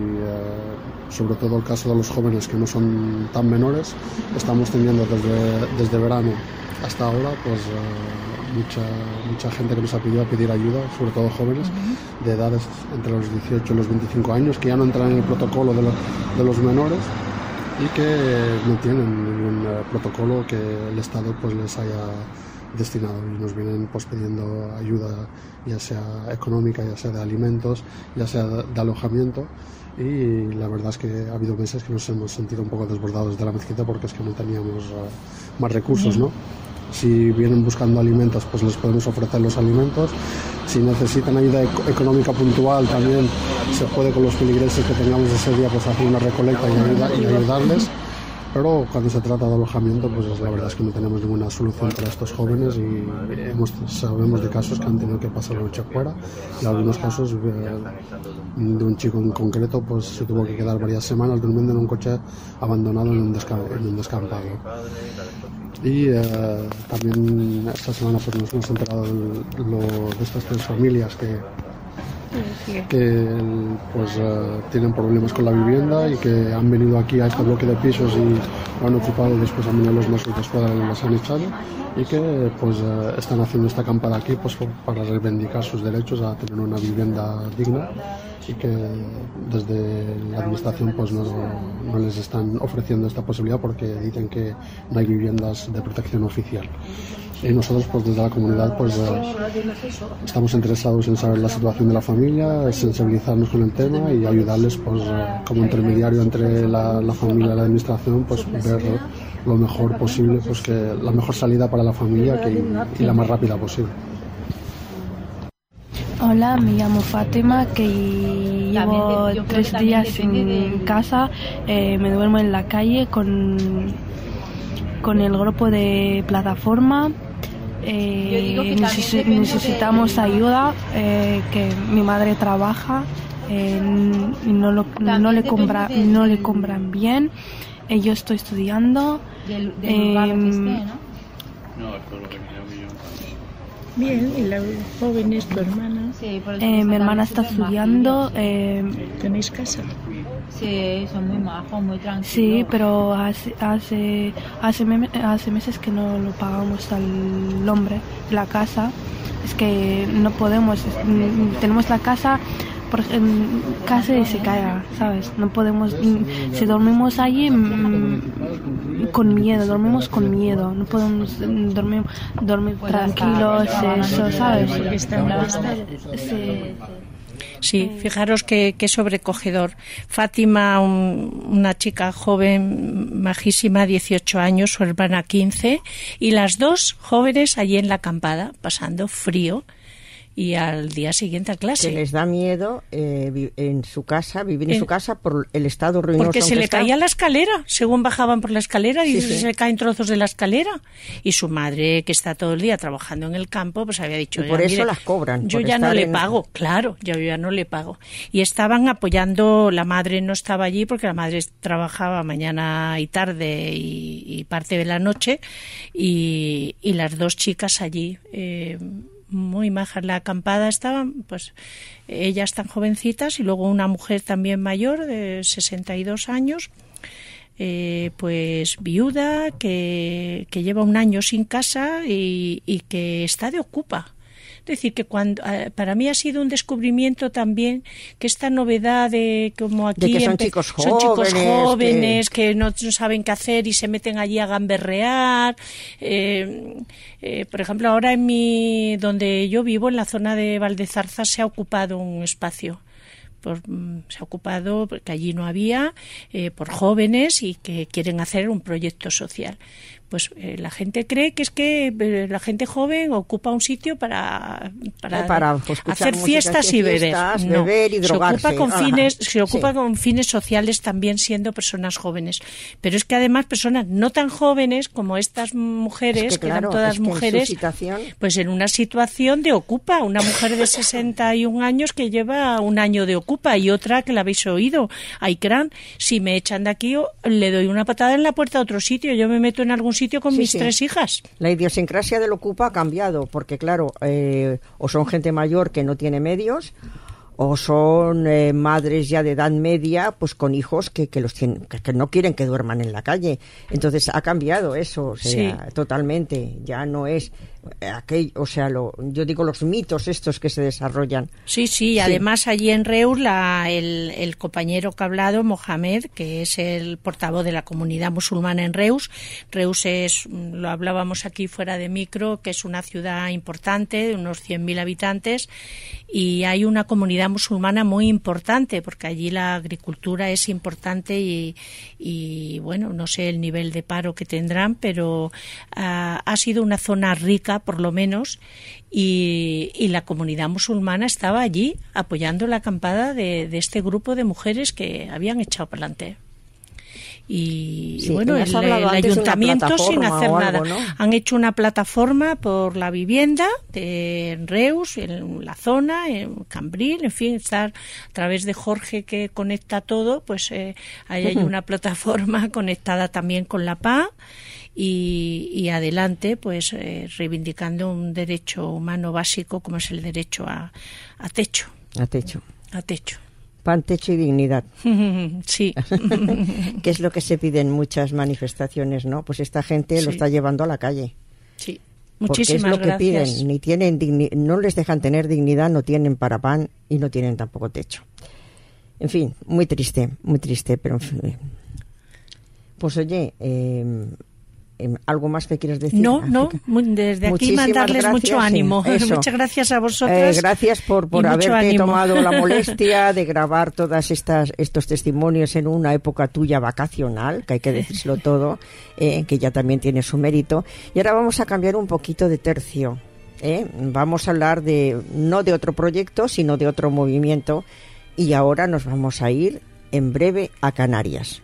uh, sobre todo el caso de los jóvenes que no son tan menores, estamos teniendo desde, desde verano hasta ahora pues uh, mucha, mucha gente que nos ha pedido a pedir ayuda, sobre todo jóvenes de edades entre los dieciocho y los veinticinco años, que ya no entran en el protocolo de, lo, de los menores y que no tienen ningún uh, protocolo que el Estado pues les haya destinado, y nos vienen pues pidiendo ayuda, ya sea económica, ya sea de alimentos, ya sea de, de alojamiento, y la verdad es que ha habido meses que nos hemos sentido un poco desbordados de la mezquita porque es que no teníamos uh, más recursos, ¿no? Si vienen buscando alimentos, pues les podemos ofrecer los alimentos. Si necesitan ayuda ec- económica puntual, también se puede con los feligreses que tengamos ese día pues hacer una recolecta y, ayuda, y ayudarles. Pero cuando se trata de alojamiento, pues la verdad es que no tenemos ninguna solución para estos jóvenes, y hemos, sabemos de casos que han tenido que pasar la noche fuera, y en algunos casos eh, de un chico en concreto pues se tuvo que quedar varias semanas durmiendo en un coche abandonado en un, desca- en un descampado. Y eh, también esta semana pues nos hemos enterado de, lo, de estas tres familias que que pues uh, tienen problemas con la vivienda y que han venido aquí a este bloque de pisos y lo han ocupado, y después han venido los Mossos de Escuadra y los han echado, y que pues uh, están haciendo esta acampada aquí pues para reivindicar sus derechos a tener una vivienda digna, y que desde la administración pues no, no les están ofreciendo esta posibilidad porque dicen que no hay viviendas de protección oficial. Y nosotros pues desde la comunidad pues uh, estamos interesados en saber la situación de la familia, sensibilizarnos con el tema y ayudarles pues uh, como intermediario entre la, la familia y la administración, pues ver lo mejor posible, pues que la mejor salida para la familia que, y la más rápida posible. Hola, me llamo Fátima, que llevo tres días en casa, eh, me duermo en la calle con, con el grupo de plataforma. Eh, neces- necesitamos ayuda, eh, que mi madre trabaja, eh, y no, lo, no, le compra, no le compran bien, eh, yo estoy estudiando. Eh, Bien, y la joven es tu hermana. eh, mi hermana está estudiando. Eh, ¿Tenéis casa? Sí, son muy majos, muy tranquilos. Sí, pero hace hace hace, me- hace meses que no lo pagamos al hombre de la casa. Es que no podemos, es- mm, tenemos la casa por, en, casi se cae, ¿sabes? No podemos, mm, si dormimos allí mm, con miedo, dormimos con miedo, no podemos mm, dormir, dormir tranquilos, eso, ¿sabes? Sí. Sí, fijaros qué, qué sobrecogedor. Fátima, un, una chica joven, majísima, dieciocho años, su hermana quince, y las dos jóvenes allí en la acampada, pasando frío, y al día siguiente a clase. Que les da miedo eh, vi- en su casa, vivir en eh, su casa por el estado ruinoso. Porque se le está. caía la escalera, según bajaban por la escalera, y Sí, se, sí. se le caen trozos de la escalera. Y su madre, que está todo el día trabajando en el campo, pues había dicho... Y por "Ya, eso mire, las cobran. Yo por ya no estar le en- pago, claro, yo ya no le pago". Y estaban apoyando, la madre no estaba allí porque la madre trabajaba mañana y tarde y, y parte de la noche, y, y las dos chicas allí... Eh, muy majas. La acampada estaban, pues, ellas tan jovencitas, y luego una mujer también mayor de sesenta y dos años, eh, pues viuda, que, que lleva un año sin casa y, y que está de ocupa. Es decir, que cuando eh, para mí ha sido un descubrimiento también que esta novedad de como aquí De que son empe- chicos son chicos jóvenes, jóvenes que... que no, no saben qué hacer y se meten allí a gamberrear. Eh, eh, por ejemplo, ahora en mi donde yo vivo, en la zona de Valdezarzas, se ha ocupado un espacio por, se ha ocupado, porque allí no había, eh, por jóvenes y que quieren hacer un proyecto social. Pues eh, la gente cree que es que eh, la gente joven ocupa un sitio para, para, eh, para pues, hacer fiestas y beber. Fiestas, no, beber y drogarse. Se ocupa con fines, ah, se ocupa sí. con fines sociales también siendo personas jóvenes. Pero es que además personas no tan jóvenes como estas mujeres, es que, que claro, eran todas es que mujeres, en su situación... pues en una situación de ocupa, una mujer de sesenta y un años que lleva un año de ocupa y otra que la habéis oído, Aikran, si me echan de aquí le doy una patada en la puerta a otro sitio, yo me meto en algún sitio con sí, mis sí. tres hijas. La idiosincrasia del ocupa ha cambiado, porque claro, eh, o son gente mayor que no tiene medios, o son eh, madres ya de edad media, pues con hijos que, que los tienen, que, que no quieren que duerman en la calle. Entonces ha cambiado eso, o sea, sí. totalmente. Ya no es aquel, o sea, lo, yo digo los mitos estos que se desarrollan. Sí, sí, y además allí en Reus la, el, el compañero que ha hablado, Mohamed, que es el portavoz de la comunidad musulmana en Reus. Reus es, lo hablábamos aquí fuera de micro, que es una ciudad importante de unos cien mil habitantes y hay una comunidad musulmana muy importante porque allí la agricultura es importante y, y bueno, no sé el nivel de paro que tendrán, pero uh, ha sido una zona rica por lo menos, y, y la comunidad musulmana estaba allí apoyando la acampada de, de este grupo de mujeres que habían echado para adelante. Y, sí, y bueno, el, el ayuntamiento sin hacer algo, nada. ¿no? Han hecho una plataforma por la vivienda de en Reus, en la zona, en Cambril, en fin, estar a través de Jorge que conecta todo, pues eh, ahí hay una plataforma conectada también con la P A y, y adelante, pues eh, reivindicando un derecho humano básico como es el derecho a, a techo. A techo. A techo. Pan, techo y dignidad. Sí. Que es lo que se pide en muchas manifestaciones, ¿no? Pues esta gente sí. lo está llevando a la calle. Sí. Muchísimas porque es lo gracias. que piden, ni tienen digni- no les dejan tener dignidad, no tienen para pan y no tienen tampoco techo. En fin, muy triste, muy triste, pero en fin. Pues oye, eh, ¿algo más que quieres decir? No, no, desde aquí Muchísimas mandarles gracias, mucho ánimo. sí, Muchas gracias a vosotras. Eh, gracias por, por haberte ánimo. tomado la molestia de grabar todas estas estos testimonios en una época tuya vacacional, que hay que decirlo todo, eh, que ya también tiene su mérito. Y ahora vamos a cambiar un poquito de tercio. ¿eh? Vamos a hablar de no de otro proyecto, sino de otro movimiento. Y ahora nos vamos a ir en breve a Canarias.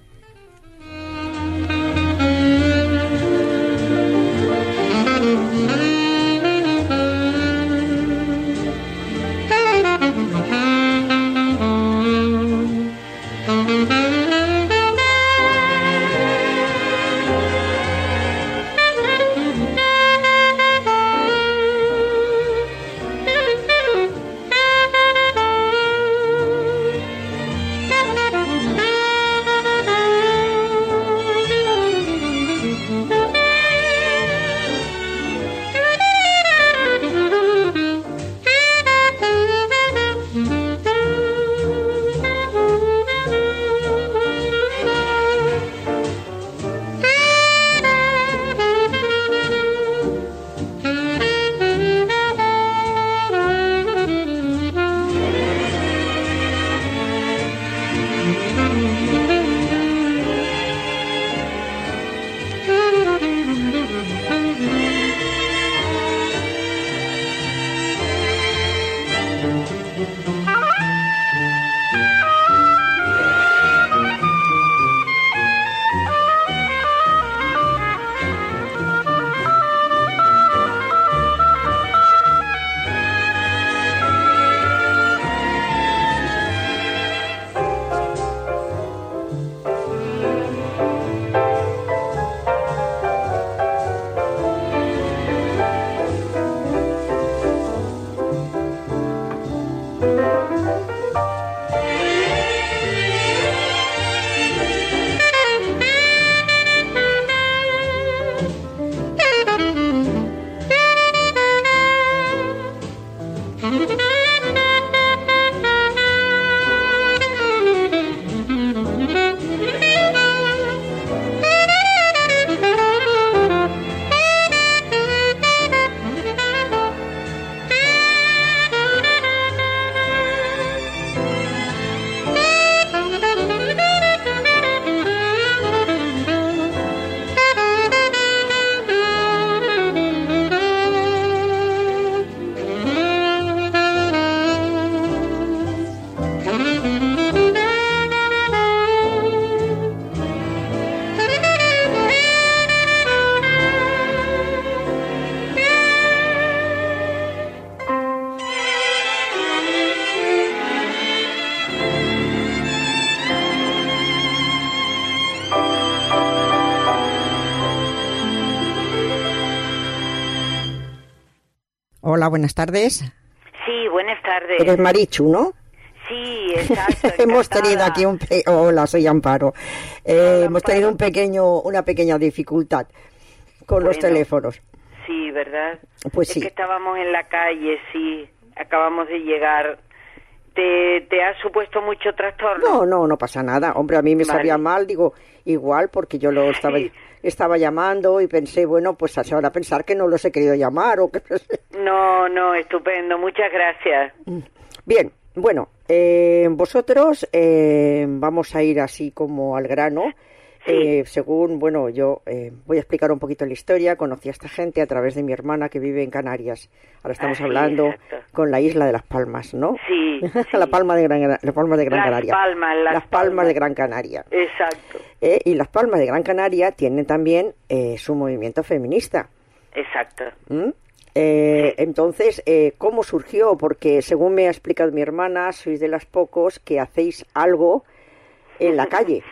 Hola, buenas tardes. Sí, buenas tardes. Eres Marichu, ¿no? Sí, exacto. Hemos tenido aquí un... Pe... Hola, soy Amparo. Eh, Hola, hemos Amparo. tenido un pequeño, una pequeña dificultad con bueno, los teléfonos. Sí, ¿verdad? Pues es sí. que estábamos en la calle, sí. Acabamos de llegar. ¿Te, te ha supuesto mucho trastorno? No, no, no pasa nada. Hombre, a mí me vale. sabía mal, digo, igual, porque yo lo estaba... Sí. Estaba llamando y pensé, bueno, pues se van a pensar que no los he querido llamar o que... No, no, estupendo, muchas gracias. Bien, bueno, eh, vosotros eh, vamos a ir así como al grano. Sí. Eh, según, bueno, yo eh, voy a explicar un poquito la historia. Conocí a esta gente a través de mi hermana que vive en Canarias. Ahora estamos ah, hablando sí, con la isla de Las Palmas, ¿no? Sí. sí. la Palma de Gran, la Palma de Gran las Canaria. Palmas, las, las Palmas, Palmas de Gran Canaria. Exacto. Eh, y Las Palmas de Gran Canaria tienen también eh, su movimiento feminista. Exacto. ¿Mm? Eh, sí. Entonces, eh, ¿cómo surgió? Porque según me ha explicado mi hermana, sois de las pocos que hacéis algo en la calle.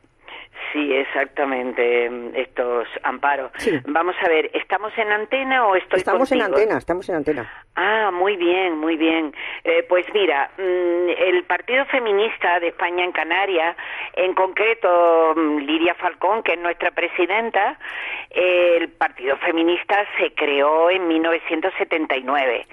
Sí, exactamente, estos amparos. Sí. Vamos a ver, ¿estamos en antena o estoy Estamos contigo? en antena, estamos en antena. Ah, muy bien, muy bien. Eh, pues mira, el Partido Feminista de España en Canarias, en concreto Lidia Falcón, que es nuestra presidenta, eh, el Partido Feminista se creó en mil novecientos setenta y nueve.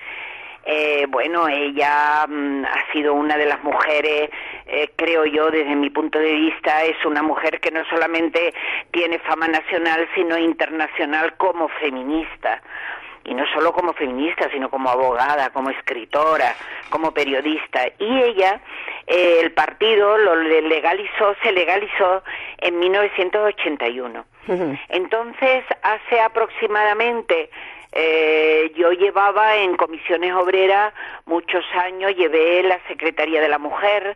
Eh, bueno, ella mm, ha sido una de las mujeres, eh, creo yo, desde mi punto de vista, es una mujer que no solamente tiene fama nacional, sino internacional como feminista. Y no solo como feminista, sino como abogada, como escritora, como periodista. Y ella, eh, el partido lo legalizó, se legalizó en mil novecientos ochenta y uno. Uh-huh. Entonces, hace aproximadamente... Eh, yo llevaba en comisiones obreras muchos años, llevé la Secretaría de la Mujer,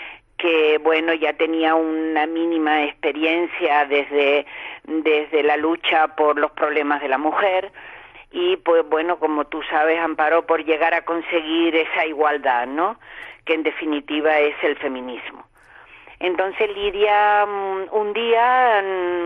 que bueno, ya tenía una mínima experiencia desde, desde la lucha por los problemas de la mujer y pues bueno, como tú sabes, Amparo, por llegar a conseguir esa igualdad, ¿no? Que en definitiva es el feminismo. Entonces Lidia, un día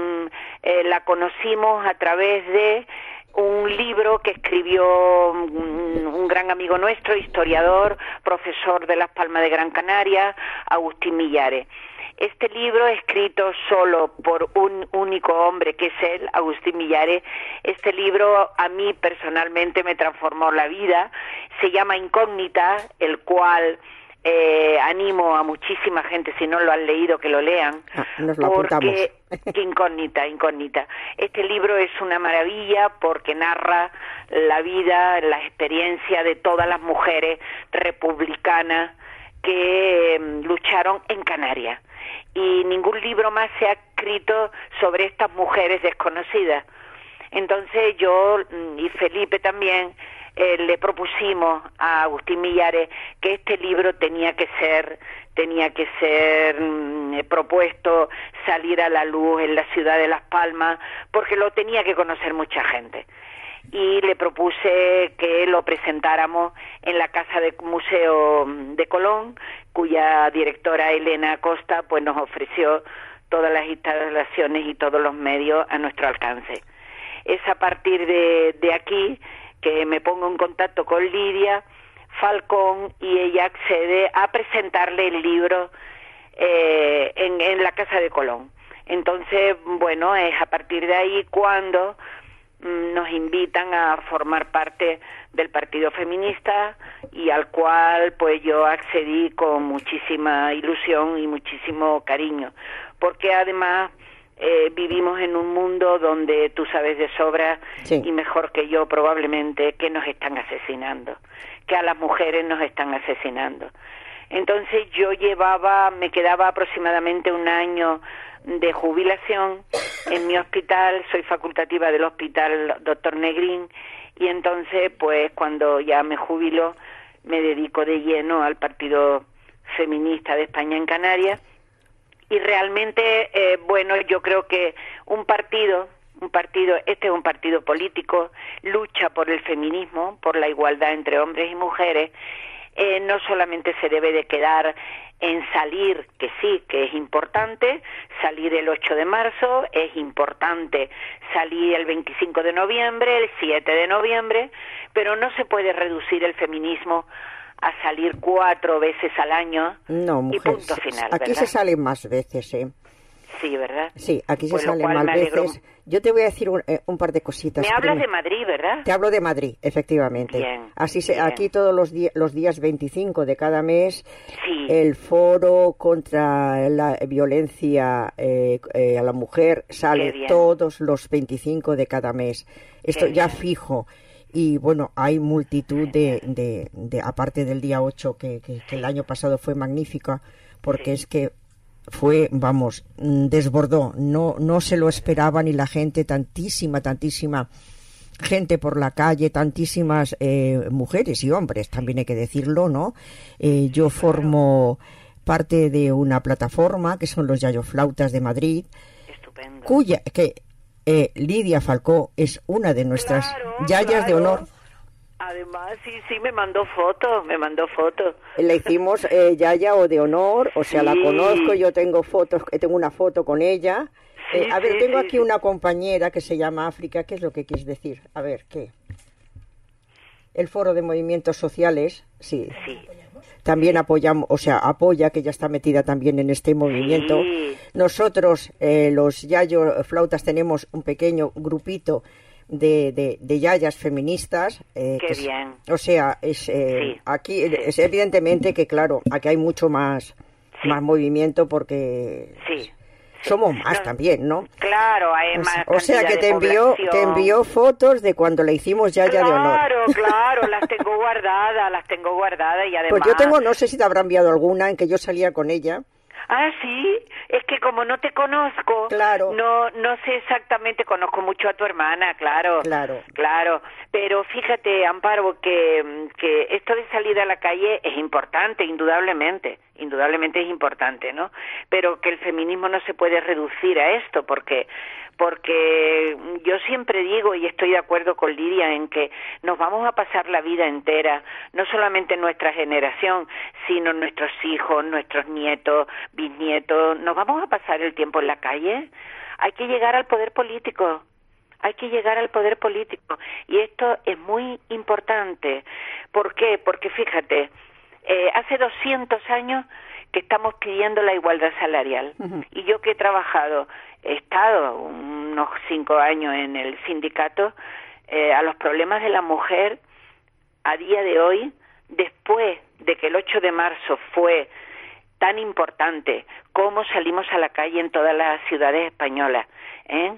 eh, la conocimos a través de un libro que escribió un, un gran amigo nuestro, historiador, profesor de Las Palmas de Gran Canaria, Agustín Millares. Este libro, escrito solo por un único hombre, que es él, Agustín Millares, este libro a mí personalmente me transformó la vida. Se llama Incógnita, el cual... Eh, animo a muchísima gente, si no lo han leído, que lo lean, ah, nos lo porque incógnita, incógnita. Este libro es una maravilla porque narra la vida, la experiencia de todas las mujeres republicanas que eh, lucharon en Canarias. Y ningún libro más se ha escrito sobre estas mujeres desconocidas. Entonces yo y Felipe también Eh, le propusimos a Agustín Millares que este libro tenía que ser tenía que ser mm, propuesto, salir a la luz en la ciudad de Las Palmas, porque lo tenía que conocer mucha gente. Y le propuse que lo presentáramos en la Casa de Museo de Colón, cuya directora Elena Acosta pues nos ofreció todas las instalaciones y todos los medios a nuestro alcance. Es a partir de, de aquí que me pongo en contacto con Lidia Falcón y ella accede a presentarle el libro eh, en, en la Casa de Colón. Entonces, bueno, es a partir de ahí cuando mm, nos invitan a formar parte del Partido Feminista y al cual pues yo accedí con muchísima ilusión y muchísimo cariño, porque además Eh, vivimos en un mundo donde tú sabes de sobra sí. y mejor que yo probablemente que nos están asesinando, que a las mujeres nos están asesinando. Entonces yo llevaba, me quedaba aproximadamente un año de jubilación en mi hospital, soy facultativa del hospital doctor Negrín, y entonces pues cuando ya me jubilo me dedico de lleno al Partido Feminista de España en Canarias. Y realmente, eh, bueno, yo creo que un partido, un partido, este es un partido político, lucha por el feminismo, por la igualdad entre hombres y mujeres, eh, no solamente se debe de quedar en salir, que sí, que es importante, salir el ocho de marzo, es importante salir el veinticinco de noviembre, el siete de noviembre, pero no se puede reducir el feminismo a salir cuatro veces al año no, mujer, y punto final, aquí ¿verdad? se sale más veces, ¿eh? Sí, ¿verdad? Sí, aquí Pues se lo sale cual más me alegro. veces. Yo te voy a decir un, eh, un par de cositas. Me hablas Primero. de Madrid, ¿verdad? Te hablo de Madrid, efectivamente. Bien, Así se, bien. aquí todos los, di los días veinticinco de cada mes, Sí. el foro contra la violencia eh, eh, a la mujer Qué sale bien. todos los veinticinco de cada mes. Esto Qué ya bien. fijo. Y bueno, hay multitud de, de, de aparte del día ocho, que, que, que el año pasado fue magnífica, porque es que fue, vamos, mm, desbordó, no, no se lo esperaba ni la gente, tantísima, tantísima gente por la calle, tantísimas eh, mujeres y hombres, también hay que decirlo, ¿no? Eh, yo formo parte de una plataforma que son los Yayoflautas de Madrid, Estupendo. cuya, que eh, Lidia Falcó es una de nuestras Claro, yayas de claro. honor. Además, sí, sí, me mandó fotos, me mandó fotos. La hicimos eh, yaya o de honor, o sea, la Sí. conozco, yo tengo fotos, tengo una foto con ella. Sí, Eh, a ver, sí, tengo sí, aquí sí. una compañera que se llama África, ¿qué es lo que quieres decir? A ver, ¿qué? El Foro de Movimientos Sociales, sí. Sí. También apoyamos, o sea, apoya, que ya está metida también en este movimiento. Sí. Nosotros, eh, los Yayo Flautas, tenemos un pequeño grupito de, de, de yayas feministas. Eh, Qué que es- bien. o sea, es eh, Sí. aquí es evidentemente que, claro, aquí hay mucho más, Sí. más movimiento porque Sí. somos más No, también, ¿no? Claro, hay O más sea, o sea cantidad que de te envió, población. te envió fotos de cuando le hicimos yaya de honor. Claro, claro, las tengo guardadas, las tengo guardadas y además... Pues yo tengo, no sé si te habrá enviado alguna en que yo salía con ella. Ah, sí, es que como no te conozco, Claro. no no sé exactamente, conozco mucho a tu hermana, claro, Claro. claro, pero fíjate, Amparo, que, que esto de salir a la calle es importante, indudablemente, indudablemente es importante, ¿no? Pero que el feminismo no se puede reducir a esto, porque porque yo siempre digo, y estoy de acuerdo con Lidia, en que nos vamos a pasar la vida entera, no solamente nuestra generación, sino nuestros hijos, nuestros nietos, bisnietos, nos vamos a pasar el tiempo en la calle. Hay que llegar al poder político, hay que llegar al poder político, y esto es muy importante. ¿Por qué? Porque fíjate, eh, hace doscientos años que estamos pidiendo la igualdad salarial, Ujú. y yo que he trabajado, he estado unos cinco años en el sindicato, eh, a los problemas de la mujer a día de hoy, después de que el ocho de marzo fue tan importante, cómo salimos a la calle en todas las ciudades españolas, ¿eh?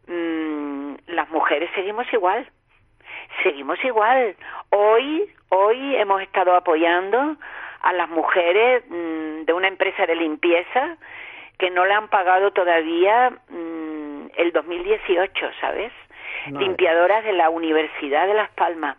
Mm, las mujeres seguimos igual, seguimos igual. Hoy, hoy hemos estado apoyando a las mujeres mmm, de una empresa de limpieza que no le han pagado todavía mmm, el dos mil dieciocho, ¿sabes? Madre. Limpiadoras de la Universidad de Las Palmas.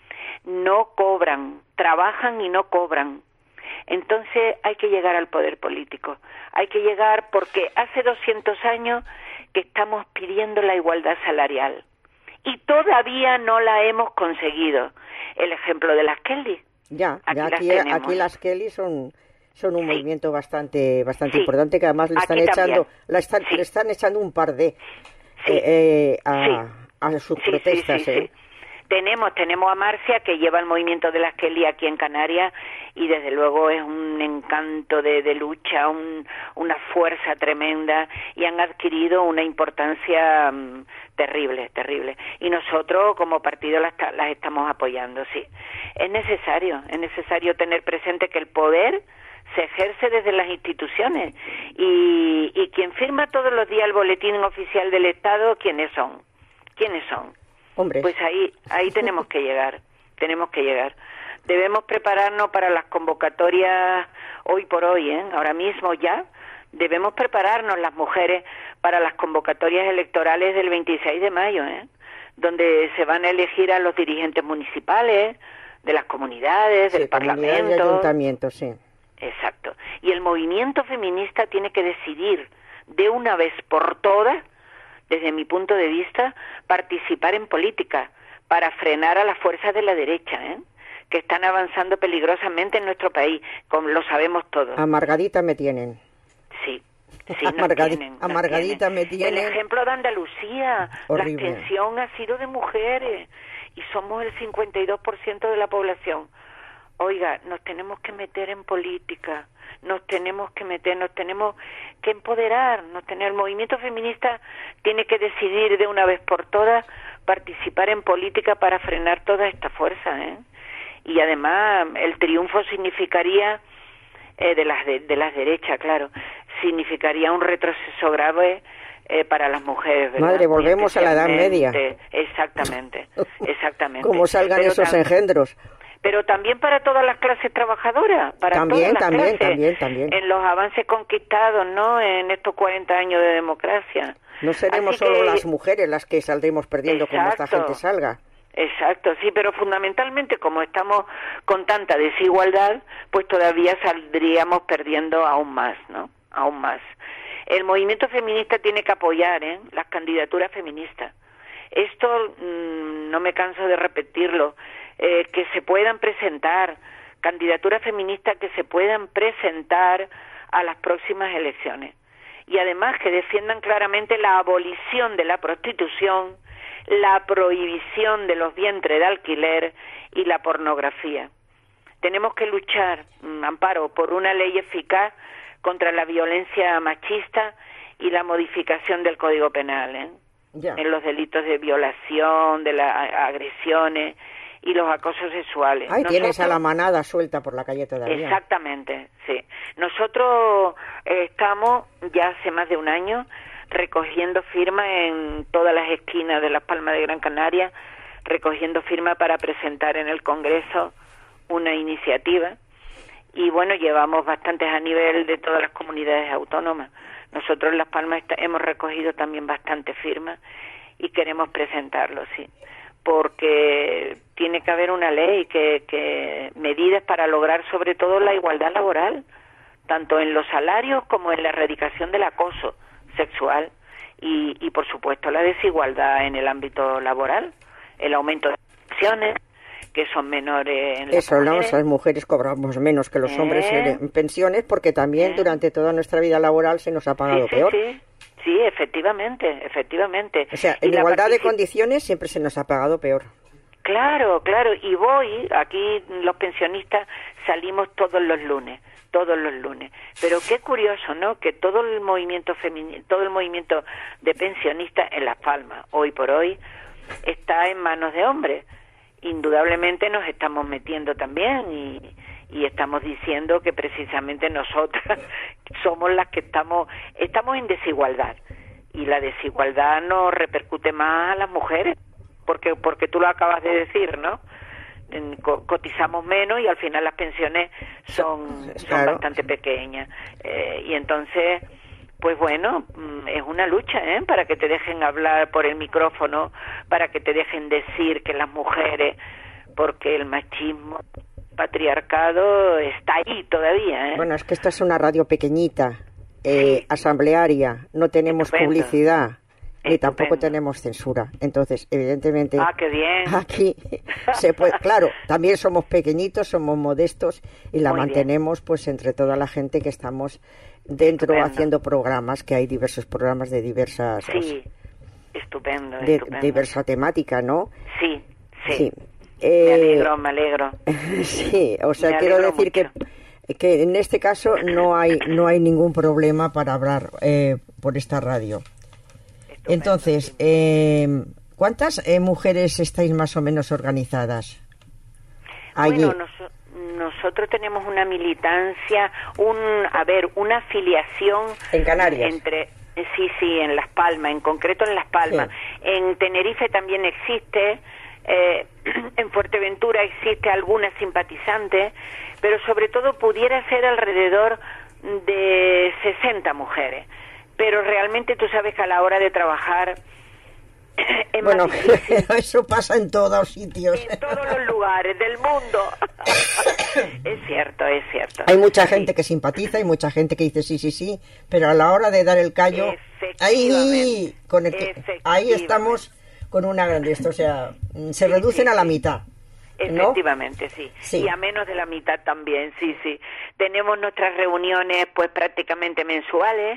No cobran, trabajan y no cobran. Entonces hay que llegar al poder político. Hay que llegar porque hace doscientos años que estamos pidiendo la igualdad salarial y todavía no la hemos conseguido. El ejemplo de las Kelly. Ya, Aquí ya las aquí, tenemos. aquí las Kelly son son un Sí. movimiento bastante bastante Sí. importante, que además le están Aquí echando también. la están, Sí. le están echando un par de Sí. eh, eh, a, Sí. a sus Sí, protestas, sí, sí, ¿eh? sí. Tenemos, tenemos a Marcia, que lleva el movimiento de las Kelly aquí en Canarias, y desde luego es un encanto de, de lucha, un, una fuerza tremenda, y han adquirido una importancia um, terrible, terrible. Y nosotros como partido las, las estamos apoyando, sí. Es necesario, es necesario tener presente que el poder se ejerce desde las instituciones, y, y quien firma todos los días el boletín oficial del Estado, ¿quiénes son? ¿Quiénes son? Hombres. Pues ahí, ahí tenemos que llegar, tenemos que llegar. Debemos prepararnos para las convocatorias hoy por hoy, ¿eh? Ahora mismo ya. Debemos prepararnos las mujeres para las convocatorias electorales del veintiséis de mayo, ¿eh? Donde se van a elegir a los dirigentes municipales, de las comunidades, Sí, del comunidades y Parlamento. ayuntamientos, sí. Exacto. Y el movimiento feminista tiene que decidir de una vez por todas, desde mi punto de vista, participar en política para frenar a las fuerzas de la derecha, ¿eh? que están avanzando peligrosamente en nuestro país, como lo sabemos todos. Amargadita me tienen. Sí. Sí, Amargadi- tienen, amargadita tienen. me tienen. El ejemplo de Andalucía, Horrible. la abstención ha sido de mujeres y somos el cincuenta y dos por ciento de la población. Oiga, nos tenemos que meter en política, nos tenemos que meter, nos tenemos que empoderar, nos tener, el movimiento feminista tiene que decidir de una vez por todas participar en política para frenar toda esta fuerza, ¿eh? Y además el triunfo significaría eh, de las de, de las derechas, claro, significaría un retroceso grave eh, para las mujeres, ¿verdad? Madre, volvemos a la Edad Media. Exactamente, exactamente. Como salgan Pero esos tam- engendros. Pero también para todas las clases trabajadoras, para También, todas las también, clases, también, también. en los avances conquistados, ¿no?, en estos cuarenta años de democracia. No seremos Así solo que- las mujeres las que saldremos perdiendo como esta Exacto. gente salga. Exacto, sí, pero fundamentalmente como estamos con tanta desigualdad, pues todavía saldríamos perdiendo aún más, ¿no? Aún más. El movimiento feminista tiene que apoyar, ¿eh?, las candidaturas feministas. Esto mmm, no me canso de repetirlo, eh, que se puedan presentar candidaturas feministas que se puedan presentar a las próximas elecciones. Y además que defiendan claramente la abolición de la prostitución, la prohibición de los vientres de alquiler y la pornografía. Tenemos que luchar, mm, Amparo, por una ley eficaz contra la violencia machista y la modificación del Código Penal, ¿eh? Ya. En los delitos de violación, de las agresiones y los acosos sexuales. Ahí tienes a Nosotros- la manada suelta por la calle todavía. Exactamente, sí. Nosotros eh, estamos ya hace más de un año recogiendo firmas en todas las esquinas de Las Palmas de Gran Canaria, recogiendo firmas para presentar en el Congreso una iniciativa. Y bueno, llevamos bastantes a nivel de todas las comunidades autónomas. Nosotros en Las Palmas está- hemos recogido también bastantes firmas y queremos presentarlo, sí. Porque tiene que haber una ley, que, que medidas para lograr sobre todo la igualdad laboral, tanto en los salarios como en la erradicación del acoso sexual y, y por supuesto la desigualdad en el ámbito laboral, el aumento de pensiones que son menores en las Eso, ¿no? mujeres. Las mujeres cobramos menos que los hombres Eh. en pensiones porque también Eh. durante toda nuestra vida laboral se nos ha pagado Sí, sí, peor. sí, sí, efectivamente, efectivamente. O sea, Y en la igualdad de partici- condiciones siempre se nos ha pagado peor. Claro, claro, y voy, aquí los pensionistas salimos todos los lunes, todos los lunes. Pero qué curioso, ¿no?, que todo el movimiento femini- todo el movimiento de pensionistas en Las Palmas, hoy por hoy, está en manos de hombres. Indudablemente nos estamos metiendo también y, y estamos diciendo que precisamente nosotras somos las que estamos, estamos en desigualdad. Y la desigualdad nos repercute más a las mujeres, porque porque tú lo acabas de decir, ¿no? En- co- cotizamos menos y al final las pensiones son, son Claro. bastante pequeñas. Eh, y entonces, pues bueno, mm, es una lucha, ¿eh?, para que te dejen hablar por el micrófono, para que te dejen decir que las mujeres, porque el machismo, patriarcado está ahí todavía, ¿eh? Bueno, es que esta es una radio pequeñita, eh, asamblearia, no tenemos Estupendo. publicidad ni tampoco Estupendo. tenemos censura. Entonces, evidentemente, Ah, qué bien. aquí se puede, claro, también somos pequeñitos, somos modestos y la Muy bien. mantenemos pues entre toda la gente que estamos dentro Estupendo. haciendo programas, que hay diversos programas de diversas Sí, estupendo, de estupendo. diversa temática, ¿no? Sí, sí. Sí. Me Eh, alegro, me alegro. sí, o sea, Me quiero alegro decir que, que en este caso no hay no hay ningún problema para hablar eh, por esta radio. Entonces, eh, ¿cuántas eh, mujeres estáis más o menos organizadas allí? Bueno, nos- nosotros tenemos una militancia, un, a ver, una afiliación En Canarias. entre, sí, sí, en Las Palmas, en concreto en Las Palmas. En Tenerife también existe, eh, en Fuerteventura existe alguna simpatizante, pero sobre todo pudiera ser alrededor de sesenta mujeres. Pero realmente tú sabes que a la hora de trabajar es Bueno, más difícil. eso pasa en todos sitios. En todos los lugares del mundo. Es cierto, es cierto. Hay mucha gente que simpatiza y mucha gente que dice sí, sí, sí, pero a la hora de dar el callo, ahí, con el que- ahí estamos con una grande, esto, o sea, se reducen a la mitad. Efectivamente, sí. sí. Y a menos de la mitad también, sí, sí. Tenemos nuestras reuniones pues prácticamente mensuales.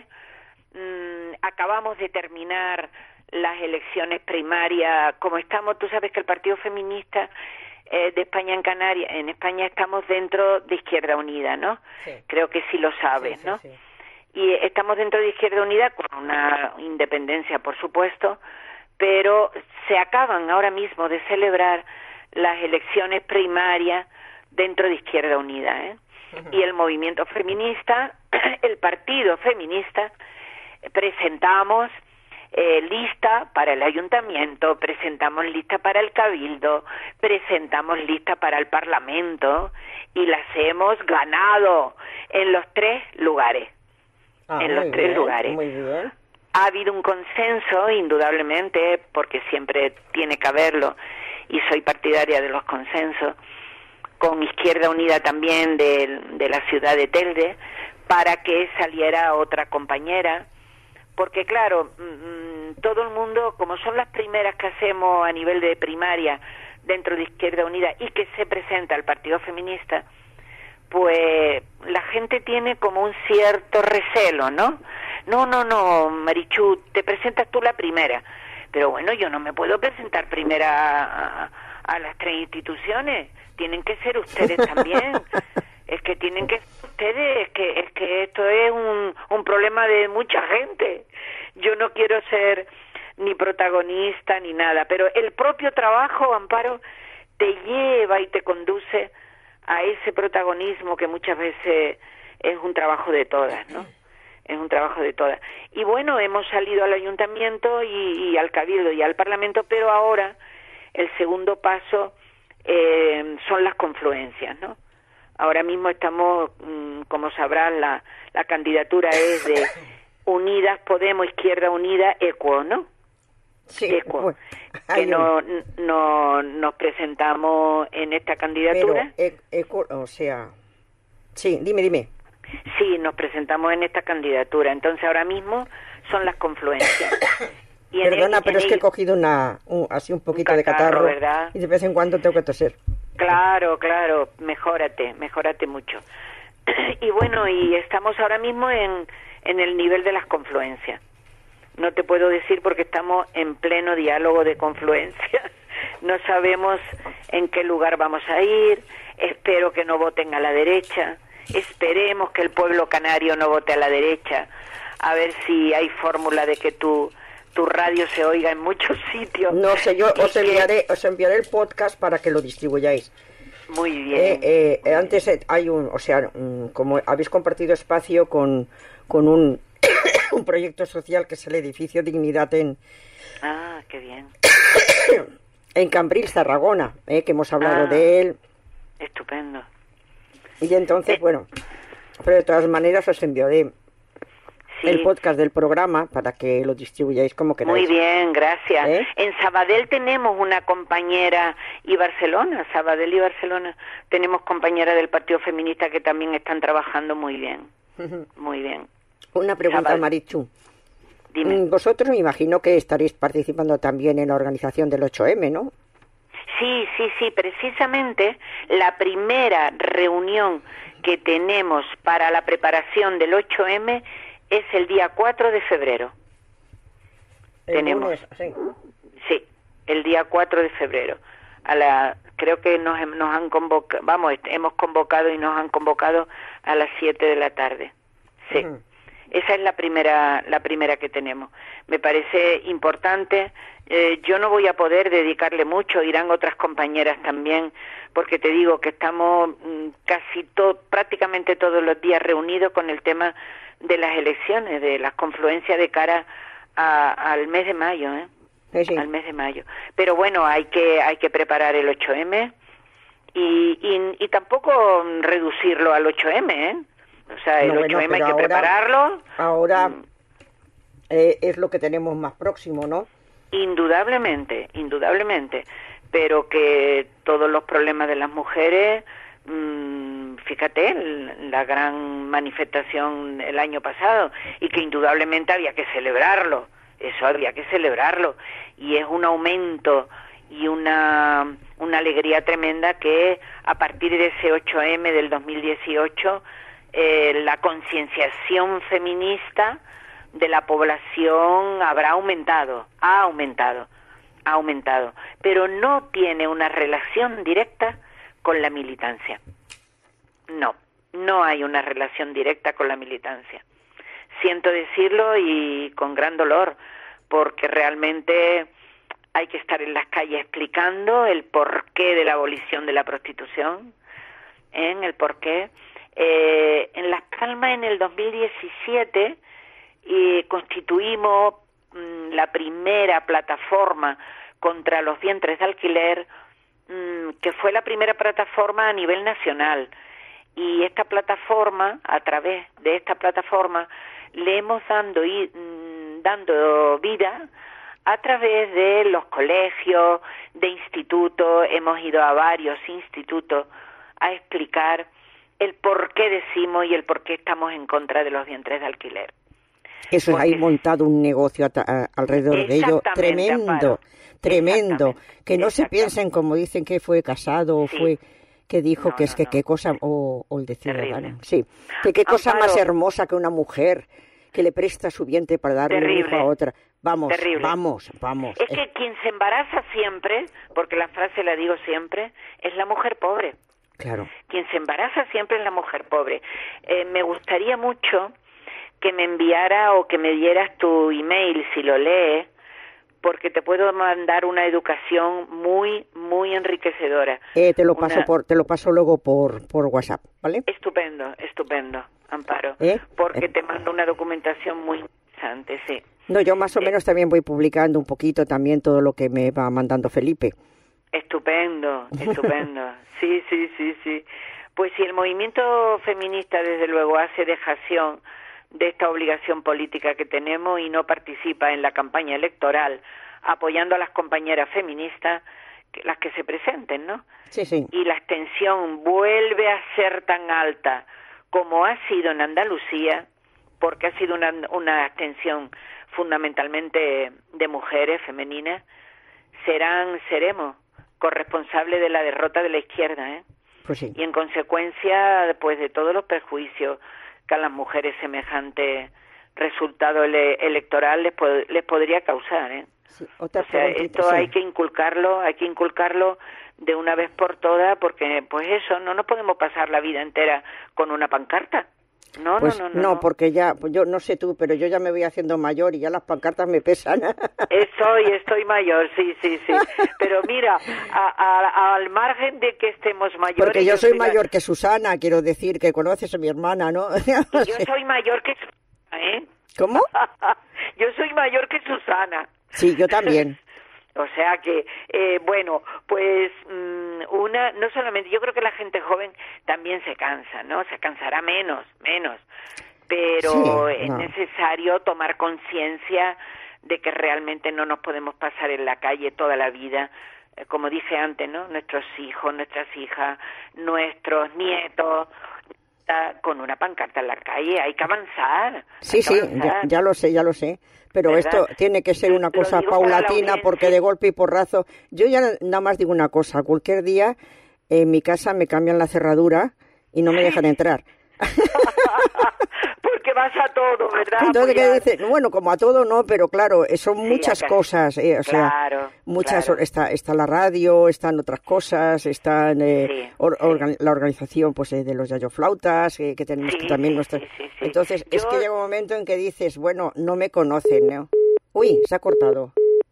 Mm, acabamos de terminar las elecciones primarias. Como estamos, tú sabes que el Partido Feminista eh, de España en Canarias, en España estamos dentro de Izquierda Unida, ¿no? Sí. Creo que sí lo sabes, sí, sí, ¿no? Sí. Y estamos dentro de Izquierda Unida con una independencia, por supuesto, pero se acaban ahora mismo de celebrar las elecciones primarias dentro de Izquierda Unida, ¿eh? Uh-huh. Y el movimiento feminista, el partido feminista, presentamos eh, lista para el ayuntamiento, presentamos lista para el cabildo, presentamos lista para el parlamento y las hemos ganado en los tres lugares. Ah, en los muy tres bien, lugares. Muy bien. Ha habido un consenso, indudablemente, porque siempre tiene que haberlo, y soy partidaria de los consensos, con Izquierda Unida también de, de la ciudad de Telde, para que saliera otra compañera, porque claro, mmm, todo el mundo, como son las primeras que hacemos a nivel de primaria dentro de Izquierda Unida y que se presenta al Partido Feminista, pues la gente tiene como un cierto recelo, ¿no? No, no, no, Marichu, te presentas tú la primera. Pero bueno, yo no me puedo presentar primera a, a las tres instituciones. Tienen que ser ustedes también. Es que tienen que ser ustedes. Es que, es que esto es un, un problema de mucha gente. Yo no quiero ser ni protagonista ni nada. Pero el propio trabajo, Amparo, te lleva y te conduce a ese protagonismo que muchas veces es un trabajo de todas, ¿no? Es un trabajo de todas. Y bueno, hemos salido al ayuntamiento y, y al cabildo y al parlamento, pero ahora el segundo paso eh, son las confluencias, ¿no? Ahora mismo estamos, mmm, como sabrán, la, la candidatura es de Unidas Podemos, Izquierda Unida, Equo, ¿no? Sí, Equo, bueno, que no, no nos presentamos en esta candidatura. Pero, eco, o sea, sí, dime, dime. Sí, nos presentamos en esta candidatura. Entonces ahora mismo son las confluencias. Y Perdona, el, pero es el, que he cogido una, un, así un poquito un catarro, de catarro, ¿verdad? Y de vez en cuando tengo que toser. Claro, claro, mejórate, mejórate mucho. Y bueno, y estamos ahora mismo en, en el nivel de las confluencias. No te puedo decir porque estamos en pleno diálogo de confluencia. No sabemos en qué lugar vamos a ir. Espero que no voten a la derecha. Esperemos que el pueblo canario no vote a la derecha. A ver si hay fórmula de que tu, tu radio se oiga en muchos sitios. No sé, yo os enviaré, que... os enviaré el podcast para que lo distribuyáis. Muy bien. Eh, eh, antes hay un, o sea, como habéis compartido espacio con, con un, un proyecto social que es el edificio Dignidad en... Ah, qué bien. En Cambrils, Tarragona, eh, que hemos hablado ah, de él. Estupendo. Y entonces, eh, bueno, pero de todas maneras os enviaré sí. el podcast del programa para que lo distribuyáis como queráis. Muy bien, gracias. ¿Eh? En Sabadell tenemos una compañera, y Barcelona, Sabadell y Barcelona, tenemos compañeras del Partido Feminista que también están trabajando muy bien. Muy bien. Una pregunta, Sabadell. Marichu. Dime. Vosotros me imagino que estaréis participando también en la organización del ocho eme, ¿no? Sí, sí, sí, precisamente la primera reunión que tenemos para la preparación del ocho eme es el día cuatro de febrero. El tenemos. Lunes, sí. Sí, el día cuatro de febrero. A la, creo que nos, nos han convocado, vamos, hemos convocado y nos han convocado a las siete de la tarde. Sí. Uh-huh. Esa es la primera, la primera que tenemos. Me parece importante. Eh, yo no voy a poder dedicarle mucho, irán otras compañeras también, porque te digo que estamos mm, casi to, prácticamente todos los días reunidos con el tema de las elecciones, de las confluencias de cara a, al mes de mayo, ¿eh? Sí, sí. Al mes de mayo. Pero bueno, hay que hay que preparar el ocho eme y, y, y tampoco reducirlo al ocho eme, ¿eh? O sea, el no, ocho eme bueno, hay que ahora, prepararlo. Ahora mm. eh, es lo que tenemos más próximo, ¿no? Indudablemente, indudablemente. Pero que todos los problemas de las mujeres, mmm, fíjate, la gran manifestación el año pasado, y que indudablemente había que celebrarlo. Eso había que celebrarlo. Y es un aumento y una, una alegría tremenda que a partir de ese ocho eme del dos mil dieciocho eh, la concienciación feminista de la población habrá aumentado, ha aumentado, ha aumentado, pero no tiene una relación directa con la militancia. No, no hay una relación directa con la militancia. Siento decirlo y con gran dolor, porque realmente hay que estar en las calles explicando el porqué de la abolición de la prostitución, en el porqué. Eh, en Las Palmas, en el dos mil diecisiete, eh, constituimos mmm, la primera plataforma contra los vientres de alquiler, mmm, que fue la primera plataforma a nivel nacional. Y esta plataforma, a través de esta plataforma, le hemos dando, y, mmm, dando vida a través de los colegios, de institutos. Hemos ido a varios institutos a explicar el por qué decimos y el por qué estamos en contra de los vientres de alquiler. Eso es, hay montado un negocio a, a, alrededor de ello tremendo, Amparo. tremendo, que no se piensen, como dicen, que fue casado o sí. fue que dijo no, que es no, que no. qué cosa, o, o el de Ciudadano, sí, que qué cosa Amparo. más hermosa que una mujer que le presta su vientre para dar un hijo a otra. Vamos, Terrible. vamos, vamos. Es que quien se embaraza siempre, porque la frase la digo siempre, es la mujer pobre. Claro. Quien se embaraza siempre es la mujer pobre. Eh, me gustaría mucho que me enviara o que me dieras tu email si lo lees, porque te puedo mandar una educación muy, muy enriquecedora. Eh, te lo paso una... por, te lo paso luego por, por WhatsApp, ¿vale? Estupendo, estupendo, Amparo, ¿Eh? porque eh. te mando una documentación muy interesante, sí. No, yo más o eh. menos también voy publicando un poquito también todo lo que me va mandando Felipe. Estupendo, estupendo. Sí, sí, sí, sí. Pues si el movimiento feminista, desde luego, hace dejación de esta obligación política que tenemos y no participa en la campaña electoral apoyando a las compañeras feministas, que, las que se presenten, ¿no? Sí, sí. Y la abstención vuelve a ser tan alta como ha sido en Andalucía, porque ha sido una, una abstención fundamentalmente de mujeres femeninas, serán, seremos corresponsables de la derrota de la izquierda, ¿eh? Pues sí. Y en consecuencia, pues, de todos los perjuicios que a las mujeres semejante resultado ele electoral les, po les podría causar, ¿eh? Sí, otra o sea, esto sí. hay que inculcarlo, hay que inculcarlo de una vez por todas, porque, pues eso, no nos podemos pasar la vida entera con una pancarta. No, pues no, no, no, no, porque ya, pues yo no sé tú, pero yo ya me voy haciendo mayor y ya las pancartas me pesan. Estoy, estoy mayor, sí, sí, sí. Pero mira, a, a, al margen de que estemos mayores... Porque yo, yo soy mayor la... que Susana, quiero decir, que conoces a mi hermana, ¿no? Yo soy mayor que Susana, ¿eh? ¿Cómo? Yo soy mayor que Susana. Sí, yo también. O sea que, eh, bueno, pues mmm, una, no solamente, yo creo que la gente joven también se cansa, ¿no? Se cansará menos, menos, pero sí, es no. necesario tomar conciencia de que realmente no nos podemos pasar en la calle toda la vida, eh, como dije antes, ¿no? Nuestros hijos, nuestras hijas, nuestros nietos, con una pancarta en la calle, hay que avanzar. Sí, sí, avanzar. Ya, ya lo sé, ya lo sé. Pero ¿verdad? Esto tiene que ser una cosa paulatina, porque de golpe y porrazo. Yo ya nada más digo una cosa, cualquier día en mi casa me cambian la cerradura y no me dejan entrar. Porque vas a todo, ¿verdad? Entonces, ¿qué dices? Bueno, como a todo no, pero claro, son sí, muchas acá. cosas, eh, o sea, claro, muchas, claro. está está la radio, están otras cosas, están eh, sí, or, sí. Organ, la organización pues eh, de los yayoflautas, eh, que tenemos sí, que también sí, nuestras... Sí, sí, sí. Entonces, Yo... es que llega un momento en que dices, bueno, no me conocen, ¿no? Uy, se ha cortado.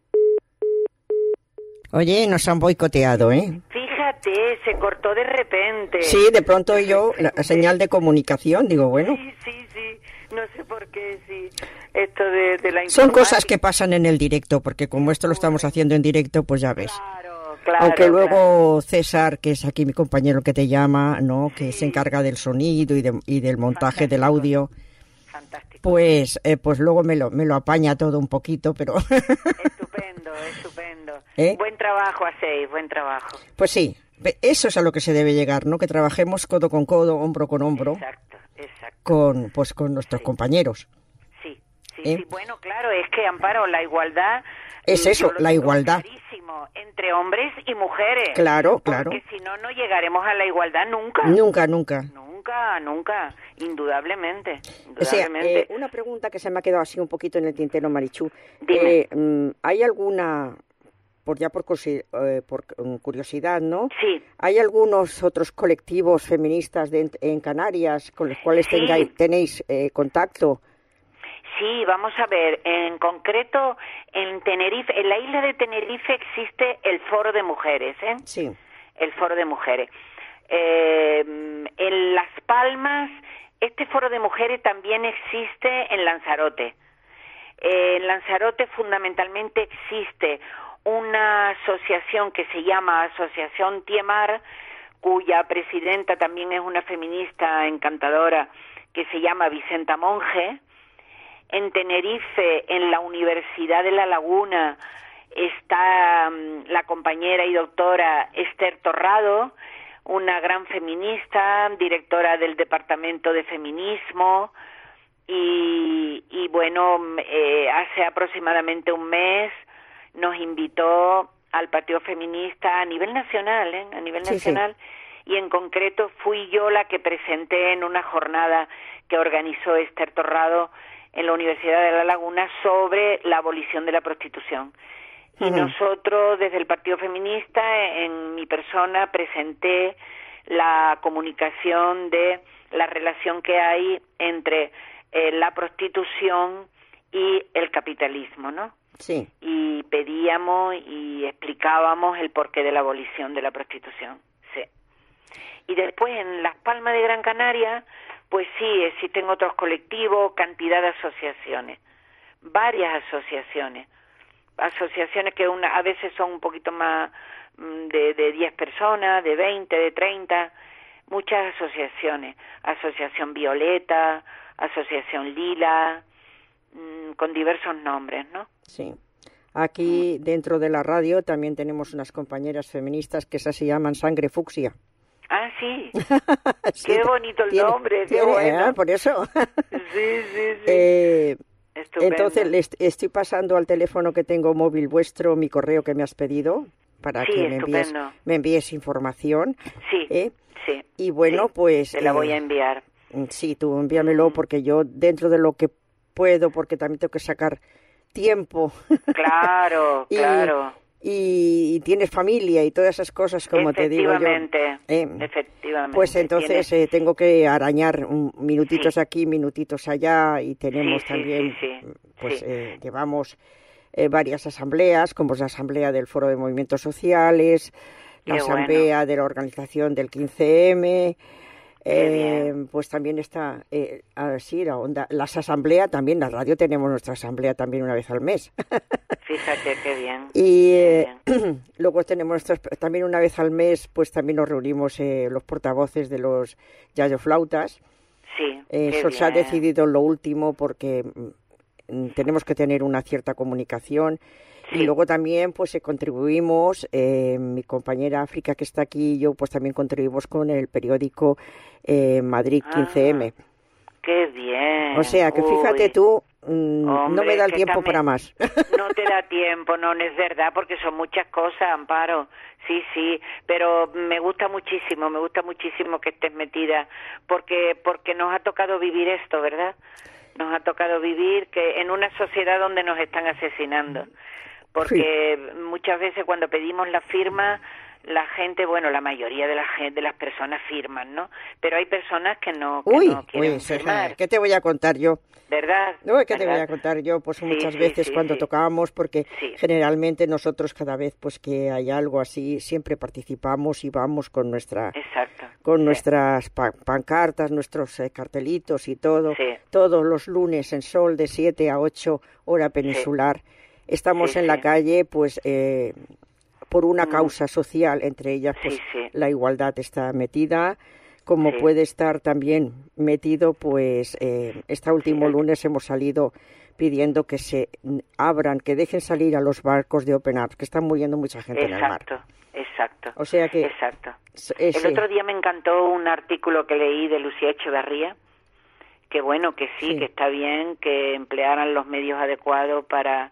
Oye, nos han boicoteado, ¿eh? Fíjate, se cortó de repente. Sí, de pronto yo, la señal de comunicación, digo, bueno. Sí, sí, sí, no sé por qué, sí. Esto de, de la informática. Son cosas que pasan en el directo, porque como esto lo estamos haciendo en directo, pues ya ves. Claro, claro. Aunque luego claro. César, que es aquí mi compañero que te llama, ¿no? Que sí. se encarga del sonido y, de, y del montaje Fantástico. del audio. Fantástico. Pues, eh, pues luego me lo, me lo apaña todo un poquito, pero... Estupendo, estupendo. ¿Eh? Buen trabajo hacéis, buen trabajo. Pues sí, eso es a lo que se debe llegar, ¿no? Que trabajemos codo con codo, hombro con hombro. Exacto, exacto. Con, pues, con nuestros sí. compañeros. Sí, sí, ¿eh? sí. Bueno, claro, es que, Amparo, la igualdad... Es eso, la igualdad. Clarísimo, entre hombres y mujeres. Claro, claro. Porque si no, no llegaremos a la igualdad nunca. Nunca, nunca. Nunca, nunca, indudablemente. indudablemente. O sea, eh, una pregunta que se me ha quedado así un poquito en el tintero, Marichu. Eh, ¿Hay alguna, por ya por, eh, por curiosidad, ¿no? Sí. ¿Hay algunos otros colectivos feministas de, en Canarias con los cuales sí. tengáis, tenéis eh, contacto? Sí, vamos a ver, en concreto en Tenerife, en la isla de Tenerife existe el Foro de Mujeres, ¿eh? Sí. El Foro de Mujeres. Eh, en Las Palmas, este Foro de Mujeres también existe en Lanzarote. Eh, en Lanzarote fundamentalmente existe una asociación que se llama Asociación Tiemar, cuya presidenta también es una feminista encantadora que se llama Vicenta Monge. En Tenerife, en la Universidad de La Laguna, está um, la compañera y doctora Esther Torrado, una gran feminista, directora del Departamento de Feminismo, y, y bueno, eh, hace aproximadamente un mes nos invitó al Partido Feminista a nivel nacional, ¿eh? a nivel sí, nacional, sí. Y en concreto fui yo la que presenté en una jornada que organizó Esther Torrado en la Universidad de La Laguna sobre la abolición de la prostitución. Y uh-huh. nosotros, desde el Partido Feminista, en mi persona, presenté la comunicación de la relación que hay entre eh, la prostitución y el capitalismo, ¿no? Sí. Y pedíamos y explicábamos el porqué de la abolición de la prostitución. Sí. Y después, en Las Palmas de Gran Canaria, pues sí, existen otros colectivos, cantidad de asociaciones, varias asociaciones, asociaciones que una, a veces son un poquito más de, de diez personas, de veinte, de treinta, muchas asociaciones, Asociación Violeta, Asociación Lila, mmm, con diversos nombres, ¿no? Sí. Aquí dentro de la radio también tenemos unas compañeras feministas que esas se llaman Sangre Fucsia. Ah, sí. sí. Qué bonito el tiene, nombre, qué tiene, bueno. Eh, por eso. sí, sí, sí. Eh, Estupendo. Entonces le est- estoy pasando al teléfono que tengo móvil vuestro mi correo que me has pedido para sí, que me envíes, me envíes información. Sí, ¿eh? sí. Y bueno, sí. pues... Te la eh, voy a enviar. Sí, tú envíamelo porque yo dentro de lo que puedo, porque también tengo que sacar tiempo. Claro, y, claro. Y, y tienes familia y todas esas cosas, como te digo yo. Efectivamente, eh, efectivamente. Pues entonces eh, tengo que arañar un, minutitos sí. aquí, minutitos allá, y tenemos sí, también, sí, sí, sí. pues sí. Eh, llevamos eh, varias asambleas, como es la asamblea del Foro de Movimientos Sociales, la Qué asamblea bueno. de la organización del quince eme, Eh, pues también está, eh, así, la onda, las asambleas también, la radio tenemos nuestra asamblea también una vez al mes. Fíjate qué bien. Y eh, qué bien. luego tenemos nuestras, también una vez al mes, pues también nos reunimos eh, los portavoces de los yayoflautas. Sí, eh, qué Eso bien. se ha decidido lo último porque mm, tenemos que tener una cierta comunicación. Sí. Y luego también pues eh, contribuimos, eh, mi compañera África que está aquí y yo pues también contribuimos con el periódico eh, Madrid quince eme. Ah, qué bien. O sea que fíjate Uy. tú, mmm, Hombre, no me da el que tiempo también para más. No te da tiempo, no, no es verdad, porque son muchas cosas, Amparo. Sí, sí, pero me gusta muchísimo, me gusta muchísimo que estés metida, porque porque nos ha tocado vivir esto, ¿verdad? Nos ha tocado vivir que en una sociedad donde nos están asesinando. Porque sí. muchas veces cuando pedimos la firma, la gente, bueno, la mayoría de, la gente, de las personas firman, ¿no? Pero hay personas que no, que uy, no quieren uy, firmar. ¿Qué te voy a contar yo? ¿Verdad? No, ¿qué ¿verdad? te voy a contar yo? Pues sí, muchas sí, veces sí, cuando sí. tocábamos, porque sí. generalmente nosotros cada vez pues que hay algo así, siempre participamos y vamos con nuestra Exacto. con sí. nuestras pa- pancartas, nuestros eh, cartelitos y todo, sí. todos los lunes en Sol de siete a ocho hora peninsular. Sí. Estamos sí, en sí. la calle pues eh, por una mm. causa social, entre ellas pues sí, sí. la igualdad está metida, como sí. puede estar también metido, pues eh, este último sí. lunes hemos salido pidiendo que se abran, que dejen salir a los barcos de Open Arms, que están muriendo mucha gente exacto, en el mar. Exacto, exacto. O sea que... Exacto. Ese... El otro día me encantó un artículo que leí de Lucía Echeverría, que bueno, que sí, Sí. que está bien que emplearan los medios adecuados para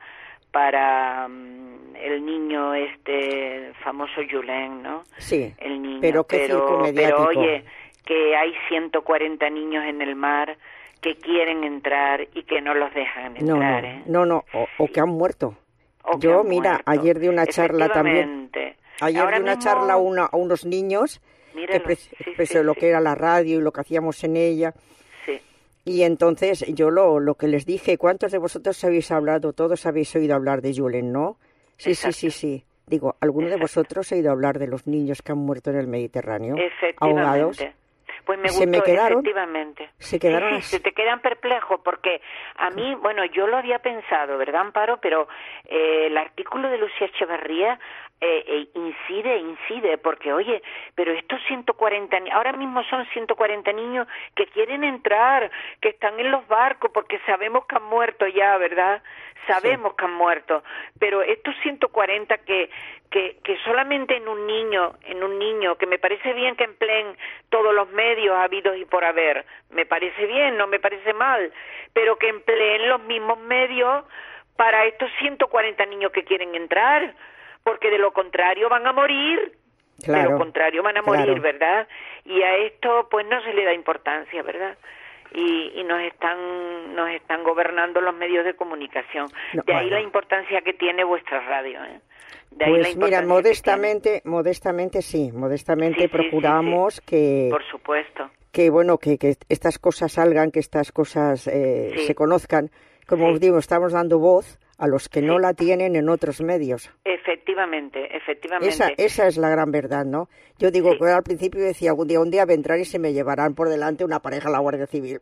para um, el niño este famoso Julen, ¿no? Sí, el niño, pero qué circo pero, mediático. pero oye, que hay ciento cuarenta niños en el mar que quieren entrar y que no los dejan No, entrar, no, ¿eh? no, no, o, o que han muerto. O que Yo, han mira, muerto. ayer di una charla también. Efectivamente. Ayer Ahora di una mismo- charla a, una, a unos niños que Míralo, pre- sí, expresó sí, lo sí. que era la radio y lo que hacíamos en ella. Sí. Y entonces yo lo, lo que les dije, ¿cuántos de vosotros habéis hablado? Todos habéis oído hablar de Julen, ¿no? Sí, sí, sí, sí. Digo, ¿alguno de vosotros ha oído hablar de los niños que han muerto en el Mediterráneo? Ahogados. Efectivamente. Pues me Se gustó, me quedaron- efectivamente. se quedaron Sí, sí, así. se te quedan perplejos porque a mí, bueno, yo lo había pensado, ¿verdad, Amparo? Pero eh, el artículo de Lucía Echevarría eh, eh, incide, incide, porque, oye, pero estos ciento cuarenta, ni- ahora mismo son ciento cuarenta niños que quieren entrar, que están en los barcos, porque sabemos que han muerto ya, ¿verdad? Sabemos que han muerto, pero estos ciento cuarenta que, que, que solamente en un niño, en un niño, que me parece bien que empleen todos los medios habidos y por haber, me parece bien, no me parece mal, pero que empleen los mismos medios para estos ciento cuarenta niños que quieren entrar, porque de lo contrario van a morir, de Claro, lo contrario van a morir, claro. ¿verdad? Y a esto pues no se le da importancia, ¿verdad? Y, y nos están nos están gobernando los medios de comunicación. No, de ahí bueno. la importancia que tiene vuestra radio, ¿eh? De ahí la Pues mira, importancia modestamente, modestamente sí, modestamente Sí, sí, sí, procuramos que que, tiene. Por supuesto. que bueno, que, que estas cosas salgan, que estas cosas eh, Sí. se conozcan. Como os digo, estamos dando voz a los que no la tienen en otros medios. Efectivamente, efectivamente. Esa, esa es la gran verdad, ¿no? Yo digo, que al principio decía, algún día, un día vendrán y se me llevarán por delante una pareja a la Guardia Civil.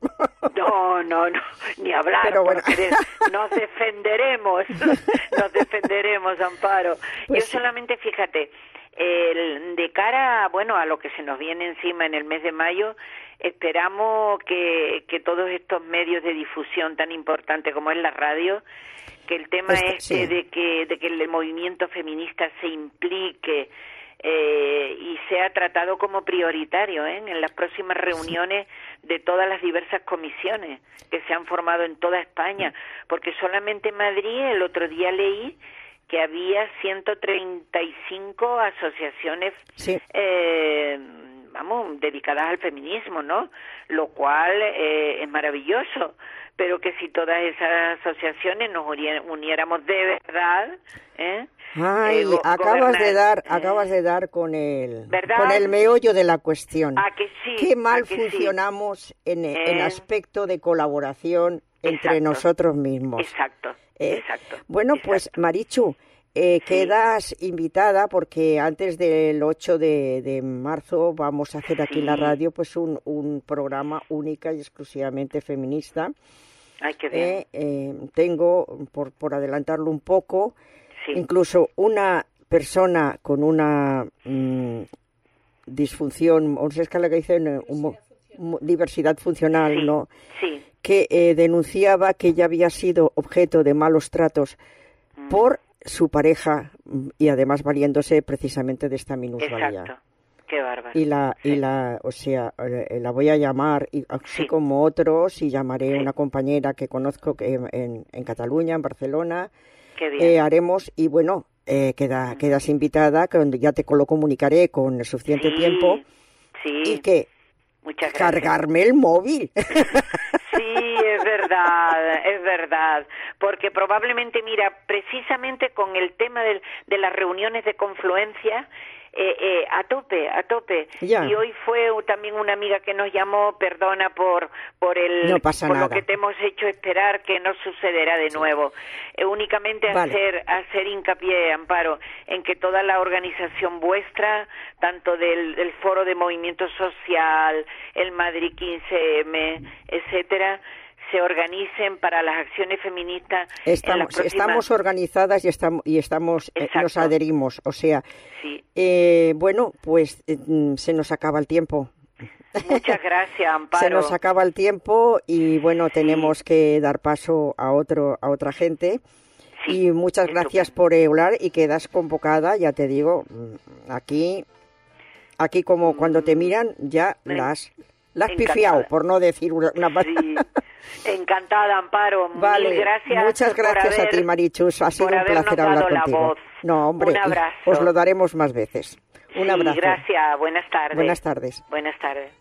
No, no, no, ni hablar, Pero bueno. porque nos defenderemos, nos defenderemos, Amparo. Pues Yo solamente, fíjate, el, de cara, bueno, a lo que se nos viene encima en el mes de mayo, esperamos que, que todos estos medios de difusión tan importantes como es la radio, que el tema Este, este sí. de que de que el movimiento feminista se implique eh, y sea tratado como prioritario ¿eh? en las próximas reuniones de todas las diversas comisiones que se han formado en toda España, porque solamente en Madrid el otro día leí que había ciento treinta y cinco asociaciones Sí. eh, vamos, dedicadas al feminismo, ¿no? Lo cual eh, es maravilloso, pero que si todas esas asociaciones nos uni- uniéramos de verdad, ¿eh? Ay, Eh, go- acabas de gobernar, dar, ¿eh? acabas de dar con el, ¿Verdad? con el meollo de la cuestión. ¿A que sí? Qué mal ¿A que sí? funcionamos en, en Eh. aspecto de colaboración entre Exacto. nosotros mismos. Exacto, ¿eh? exacto. Bueno, pues Marichu, eh, Sí. quedas invitada porque antes del ocho de, de marzo vamos a hacer aquí en la Sí. radio pues un, un programa única y exclusivamente feminista. Ay, qué bien. Eh, eh, tengo, por, por adelantarlo un poco, Sí. incluso una persona con una mm, disfunción, o sea, es que la que dicen, eh, un mo- mo- diversidad funcional, Sí, ¿no? sí. Que eh, denunciaba que ella había sido objeto de malos tratos Mm. por su pareja mm, y además valiéndose precisamente de esta minusvalía. Exacto. Qué bárbaro. Y la, y la, o sea, eh, la voy a llamar, y así como otros, y llamaré a una compañera que conozco que en, en Cataluña, en Barcelona. Qué bien. Eh, haremos, y bueno, eh, queda, quedas invitada, que ya te lo comunicaré con el suficiente Sí, tiempo. sí. Y que Muchas gracias. cargarme el móvil. Sí, es verdad, es verdad, porque probablemente, mira, precisamente con el tema del, de las reuniones de confluencia, eh, eh, a tope, a tope. Ya. Y hoy fue también una amiga que nos llamó, perdona por por el No pasa por nada. lo que te hemos hecho esperar que no sucederá de nuevo. Eh, únicamente Vale. hacer hacer hincapié, Amparo, en que toda la organización vuestra, tanto del, del Foro de Movimiento Social, el Madrid quince eme, etcétera, se organicen para las acciones feministas. en las Estamos, próximas- estamos organizadas y estamos, y estamos eh, nos Exacto. adherimos. O sea, Sí. eh, bueno, pues eh, mm, se nos acaba el tiempo. Muchas gracias, Amparo. Se nos acaba el tiempo y bueno, tenemos que dar paso a otro a otra gente. Y muchas gracias por hablar y quedas convocada, ya te digo, mm, aquí aquí como cuando te miran ya las La has pifiado, por no decir una, una sí. Encantada, Amparo. Vale. Mil gracias. Muchas gracias haber, a ti, Marichus. Ha sido un placer hablar contigo. La voz. No, hombre, un abrazo. Os lo daremos más veces. Un sí, abrazo. Gracias. Buenas tardes. Buenas tardes. Buenas tardes.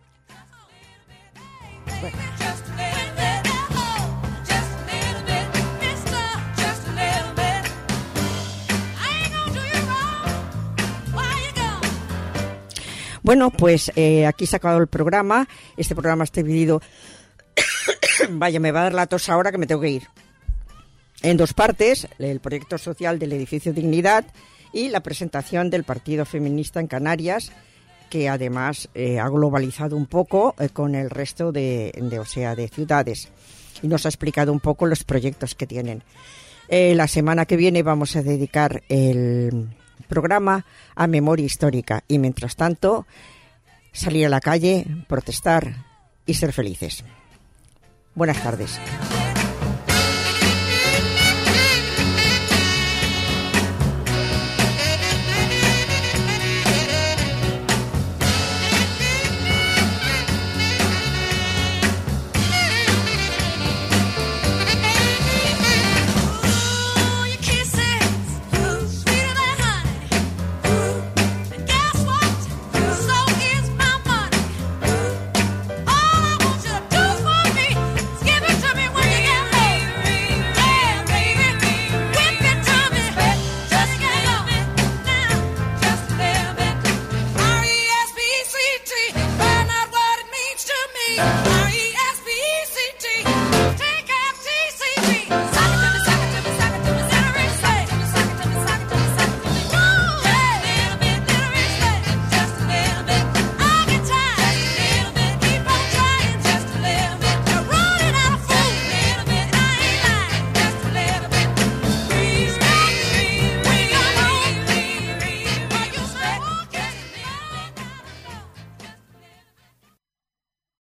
Bueno. Bueno, pues eh, aquí se ha acabado el programa. Este programa está dividido... Vaya, me va a dar la tos ahora que me tengo que ir. En dos partes, el proyecto social del edificio Dignidad y la presentación del Partido Feminista en Canarias, que además eh, ha globalizado un poco eh, con el resto de, de, o sea, de ciudades. Y nos ha explicado un poco los proyectos que tienen. Eh, la semana que viene vamos a dedicar el programa a memoria histórica y mientras tanto salir a la calle, protestar y ser felices. Buenas tardes.